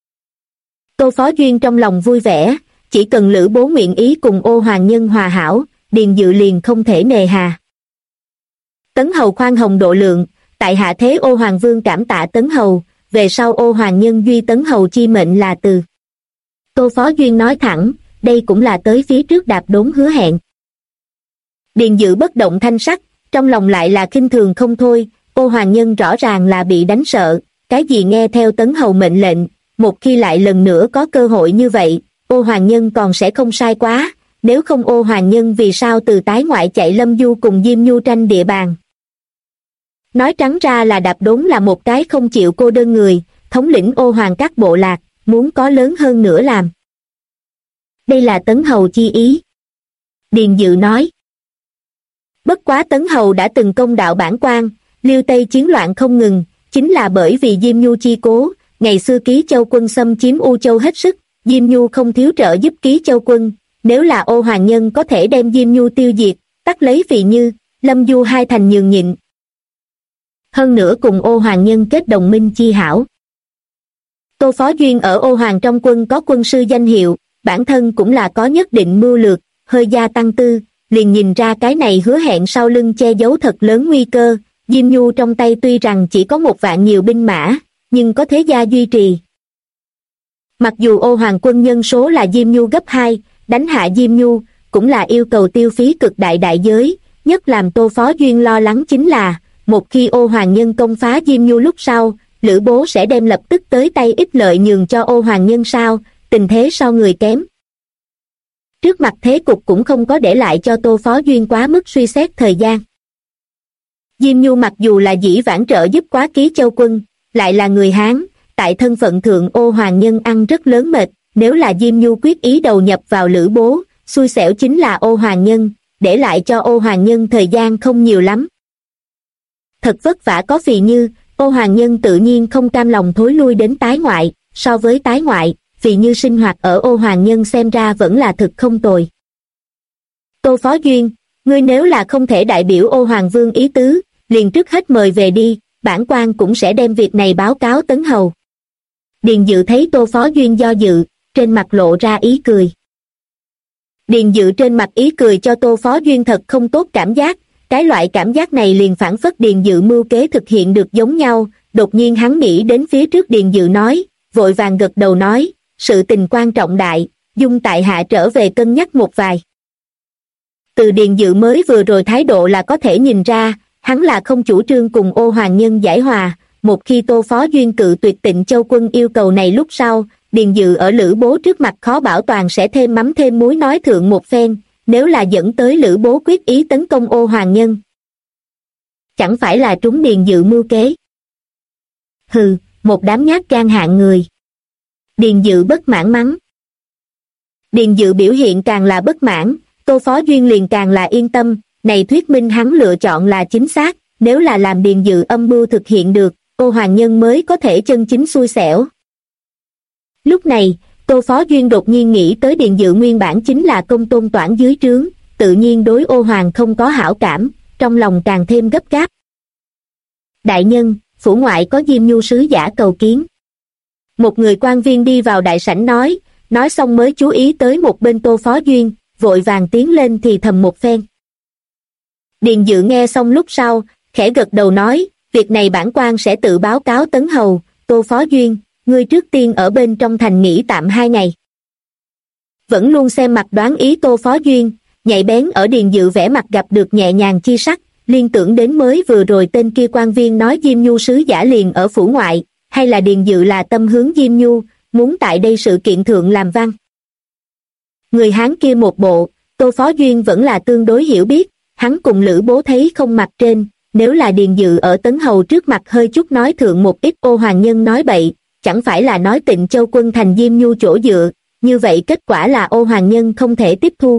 Tô Phó Duyên trong lòng vui vẻ, chỉ cần Lữ Bố nguyện ý cùng Ô Hoàng Nhân hòa hảo, Điền Dự liền không thể nề hà. Tấn Hầu khoan hồng độ lượng, tại hạ thế Ô Hoàng Vương cảm tạ Tấn Hầu, về sau Ô Hoàng Nhân duy Tấn Hầu chi mệnh là từ. Tô Phó Duyên nói thẳng, đây cũng là tới phía trước Đạp Đốn hứa hẹn. Điền Dự bất động thanh sắc, trong lòng lại là khinh thường không thôi, Ô Hoàng Nhân rõ ràng là bị đánh sợ, cái gì nghe theo Tấn Hầu mệnh lệnh, một khi lại lần nữa có cơ hội như vậy, Ô Hoàng Nhân còn sẽ không sai quá, nếu không Ô Hoàng Nhân vì sao từ tái ngoại chạy Lâm Du cùng Diêm Nhu tranh địa bàn. Nói trắng ra là Đạp Đốn là một cái không chịu cô đơn người, thống lĩnh Ô Hoàng các bộ lạc, muốn có lớn hơn nữa làm. Đây là Tấn Hầu chi ý. Điền Dự nói. Bất quá Tấn Hầu đã từng công đạo bản quan, Liêu Tây chiến loạn không ngừng, chính là bởi vì Diêm Nhu chi cố, ngày xưa Ký Châu quân xâm chiếm U Châu hết sức, Diêm Nhu không thiếu trợ giúp Ký Châu quân, nếu là Ô Hoàng Nhân có thể đem Diêm Nhu tiêu diệt, tắt lấy Phì Như, Lâm Du hai thành nhường nhịn. Hơn nữa cùng Ô Hoàng Nhân kết đồng minh chi hảo. Tô Phó Duyên ở Ô Hoàng trong quân có quân sư danh hiệu, bản thân cũng là có nhất định mưu lược, hơi gia tăng tư, liền nhìn ra cái này hứa hẹn sau lưng che giấu thật lớn nguy cơ. Diêm Nhu trong tay tuy rằng chỉ có 1 vạn nhiều binh mã, nhưng có thế gia duy trì. Mặc dù Ô Hoàng quân nhân số là Diêm Nhu gấp 2, đánh hạ Diêm Nhu, cũng là yêu cầu tiêu phí cực đại đại giới, nhất làm Tô Phó Duyên lo lắng chính là, một khi Ô Hoàng Nhân công phá Diêm Nhu lúc sau, Lữ Bố sẽ đem lập tức tới tay ích lợi nhường cho Ô Hoàng Nhân sao, tình thế so người kém. Trước mặt thế cục cũng không có để lại cho Tô Phó Duyên quá mức suy xét thời gian. Diêm Nhu mặc dù là dĩ vãng trợ giúp quá Ký Châu quân, lại là người Hán, tại thân phận thượng Ô Hoàng Nhân ăn rất lớn mệt, nếu là Diêm Nhu quyết ý đầu nhập vào Lữ Bố, xui xẻo chính là Ô Hoàng Nhân, để lại cho Ô Hoàng Nhân thời gian không nhiều lắm. Thật vất vả có Phì Như, Ô Hoàng Nhân tự nhiên không cam lòng thối lui đến tái ngoại, so với tái ngoại, Phì Như sinh hoạt ở Ô Hoàng Nhân xem ra vẫn là thực không tồi. Tô Phó Duyên, ngươi nếu là không thể đại biểu Ô Hoàng Vương ý tứ, liền trước hết mời về đi, bản quan cũng sẽ đem việc này báo cáo Tấn Hầu. Điền Dự thấy Tô Phó Duyên do dự, trên mặt lộ ra ý cười. Điền Dự trên mặt ý cười cho Tô Phó Duyên thật không tốt cảm giác, cái loại cảm giác này liền phản phất Điền Dự mưu kế thực hiện được giống nhau, đột nhiên hắn nghĩ đến phía trước Điền Dự nói, vội vàng gật đầu nói, sự tình quan trọng đại, dung tại hạ trở về cân nhắc một vài. Từ Điền Dự mới vừa rồi thái độ là có thể nhìn ra, hắn là không chủ trương cùng Ô Hoàng Nhân giải hòa, một khi Tô Phó Duyên cự tuyệt Tịnh Châu quân yêu cầu này lúc sau, Điền Dự ở Lữ Bố trước mặt khó bảo toàn sẽ thêm mắm thêm muối nói thượng một phen, nếu là dẫn tới Lữ Bố quyết ý tấn công Ô Hoàng Nhân. Chẳng phải là trúng Điền Dự mưu kế. Hừ, một đám nhát gan hạng người. Điền Dự bất mãn mắng. Điền Dự biểu hiện càng là bất mãn, Tô Phó Duyên liền càng là yên tâm, này thuyết minh hắn lựa chọn là chính xác, nếu là làm Điền Dự âm mưu thực hiện được, Ô Hoàng Nhân mới có thể chân chính xui xẻo. Lúc này, Tô Phó Duyên đột nhiên nghĩ tới Điền Dự nguyên bản chính là công tôn toản dưới trướng, tự nhiên đối Ô Hoàng không có hảo cảm, trong lòng càng thêm gấp gáp. Đại nhân, phủ ngoại có Diêm Nhu sứ giả cầu kiến. Một người quan viên đi vào đại sảnh nói xong mới chú ý tới một bên Tô Phó Duyên, vội vàng tiến lên thì thầm một phen. Điền Dự nghe xong lúc sau, khẽ gật đầu nói, việc này bản quan sẽ tự báo cáo Tấn Hầu, Tô Phó Duyên, ngươi trước tiên ở bên trong thành nghỉ tạm 2 ngày. Vẫn luôn xem mặt đoán ý Tô Phó Duyên, nhạy bén ở Điền Dự vẻ mặt gặp được nhẹ nhàng chi sắc, liên tưởng đến mới vừa rồi tên kia quan viên nói Diêm Nhu sứ giả liền ở phủ ngoại, hay là Điền Dự là tâm hướng Diêm Nhu, muốn tại đây sự kiện thượng làm văn. Người Hán kia một bộ, Tô Phó Duyên vẫn là tương đối hiểu biết, hắn cùng Lữ Bố thấy không mặt trên, nếu là Điền Dự ở Tấn Hầu trước mặt hơi chút nói thượng một ít Ô Hoàng Nhân nói bậy, chẳng phải là nói Tịnh Châu quân thành Diêm Nhu chỗ dựa, như vậy kết quả là Ô Hoàng Nhân không thể tiếp thu.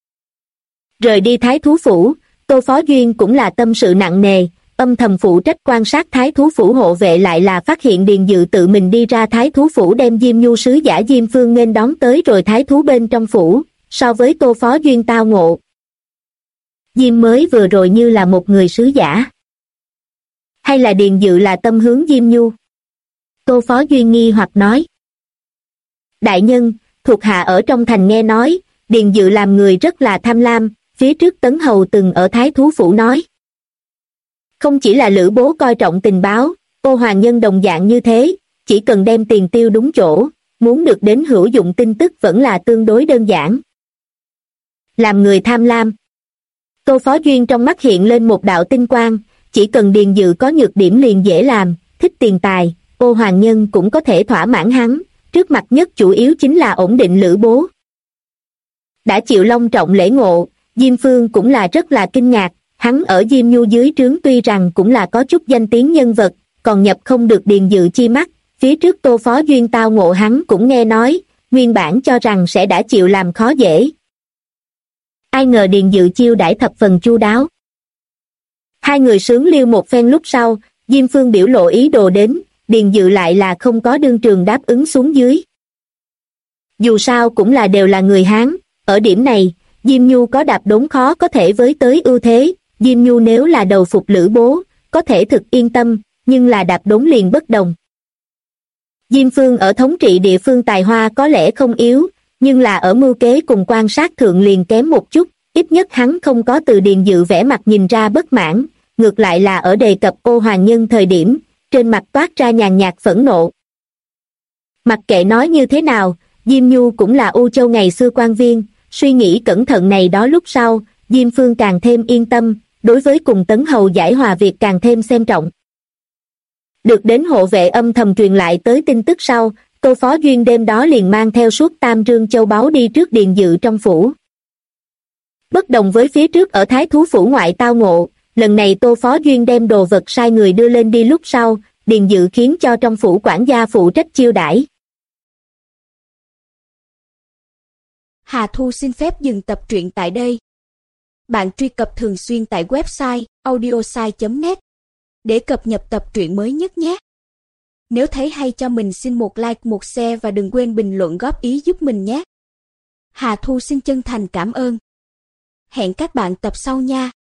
Rời đi Thái Thú Phủ, Tô Phó Duyên cũng là tâm sự nặng nề, âm thầm phụ trách quan sát Thái Thú Phủ hộ vệ lại là phát hiện Điền Dự tự mình đi ra Thái Thú Phủ đem Diêm Nhu sứ giả Diêm Phương nghênh đón tới rồi Thái Thú bên trong phủ, so với Tô Phó Duyên tao ngộ. Diêm mới vừa rồi như là một người sứ giả. Hay là Điền Dự là tâm hướng Diêm Nhu? Tô Phó Duyên nghi hoặc nói. Đại nhân, thuộc hạ ở trong thành nghe nói, Điền Dự làm người rất là tham lam, phía trước Tấn Hầu từng ở Thái Thú Phủ nói. Không chỉ là Lữ Bố coi trọng tình báo, Ô Hoàng Nhân đồng dạng như thế, chỉ cần đem tiền tiêu đúng chỗ, muốn được đến hữu dụng tin tức vẫn là tương đối đơn giản. Làm người tham lam. Tô Phó Duyên trong mắt hiện lên một đạo tinh quang, chỉ cần Điền Dự có nhược điểm liền dễ làm, thích tiền tài, Ô Hoàng Nhân cũng có thể thỏa mãn hắn, trước mặt nhất chủ yếu chính là ổn định Lữ Bố. Đã chịu long trọng lễ ngộ, Diêm Phương cũng là rất là kinh ngạc, hắn ở Diêm Nhu dưới trướng tuy rằng cũng là có chút danh tiếng nhân vật, còn nhập không được Điền Dự chi mắt, phía trước Tô Phó Duyên tao ngộ hắn cũng nghe nói, nguyên bản cho rằng sẽ đã chịu làm khó dễ. Ai ngờ Điền Dự chiêu đãi thập phần chu đáo. Hai người sướng liêu một phen lúc sau, Diêm Phương biểu lộ ý đồ đến, Điền Dự lại là không có đương trường đáp ứng xuống dưới. Dù sao cũng là đều là người Hán, ở điểm này, Diêm Nhu có đạp đốn khó có thể với tới ưu thế, Diêm Nhu nếu là đầu phục Lữ Bố, có thể thực yên tâm, nhưng là đạp đốn liền bất đồng. Diêm Phương ở thống trị địa phương tài hoa có lẽ không yếu, nhưng là ở mưu kế cùng quan sát thượng liền kém một chút, ít nhất hắn không có từ Điền Dự vẻ mặt nhìn ra bất mãn, ngược lại là ở đề cập Ô Hoàng Nhân thời điểm, trên mặt toát ra nhàn nhạt phẫn nộ. Mặc kệ nói như thế nào, Diêm Nhu cũng là U Châu ngày xưa quan viên, suy nghĩ cẩn thận này đó lúc sau, Diêm Phương càng thêm yên tâm, đối với cùng Tấn Hầu giải hòa việc càng thêm xem trọng. Được đến hộ vệ âm thầm truyền lại tới tin tức sau, Tô Phó Duyên đêm đó liền mang theo suốt tam rương châu báu đi trước Điền Dự trong phủ. Bất đồng với phía trước ở Thái Thú Phủ ngoại tao ngộ, lần này Tô Phó Duyên đem đồ vật sai người đưa lên đi lúc sau, Điền Dự khiến cho trong phủ quản gia phụ trách chiêu đãi. Hà Thu xin phép dừng tập truyện tại đây. Bạn truy cập thường xuyên tại website audiosai.net để cập nhật tập truyện mới nhất nhé. Nếu thấy hay cho mình xin một like, một share và đừng quên bình luận góp ý giúp mình nhé. Hà Thu xin chân thành cảm ơn. Hẹn các bạn tập sau nha.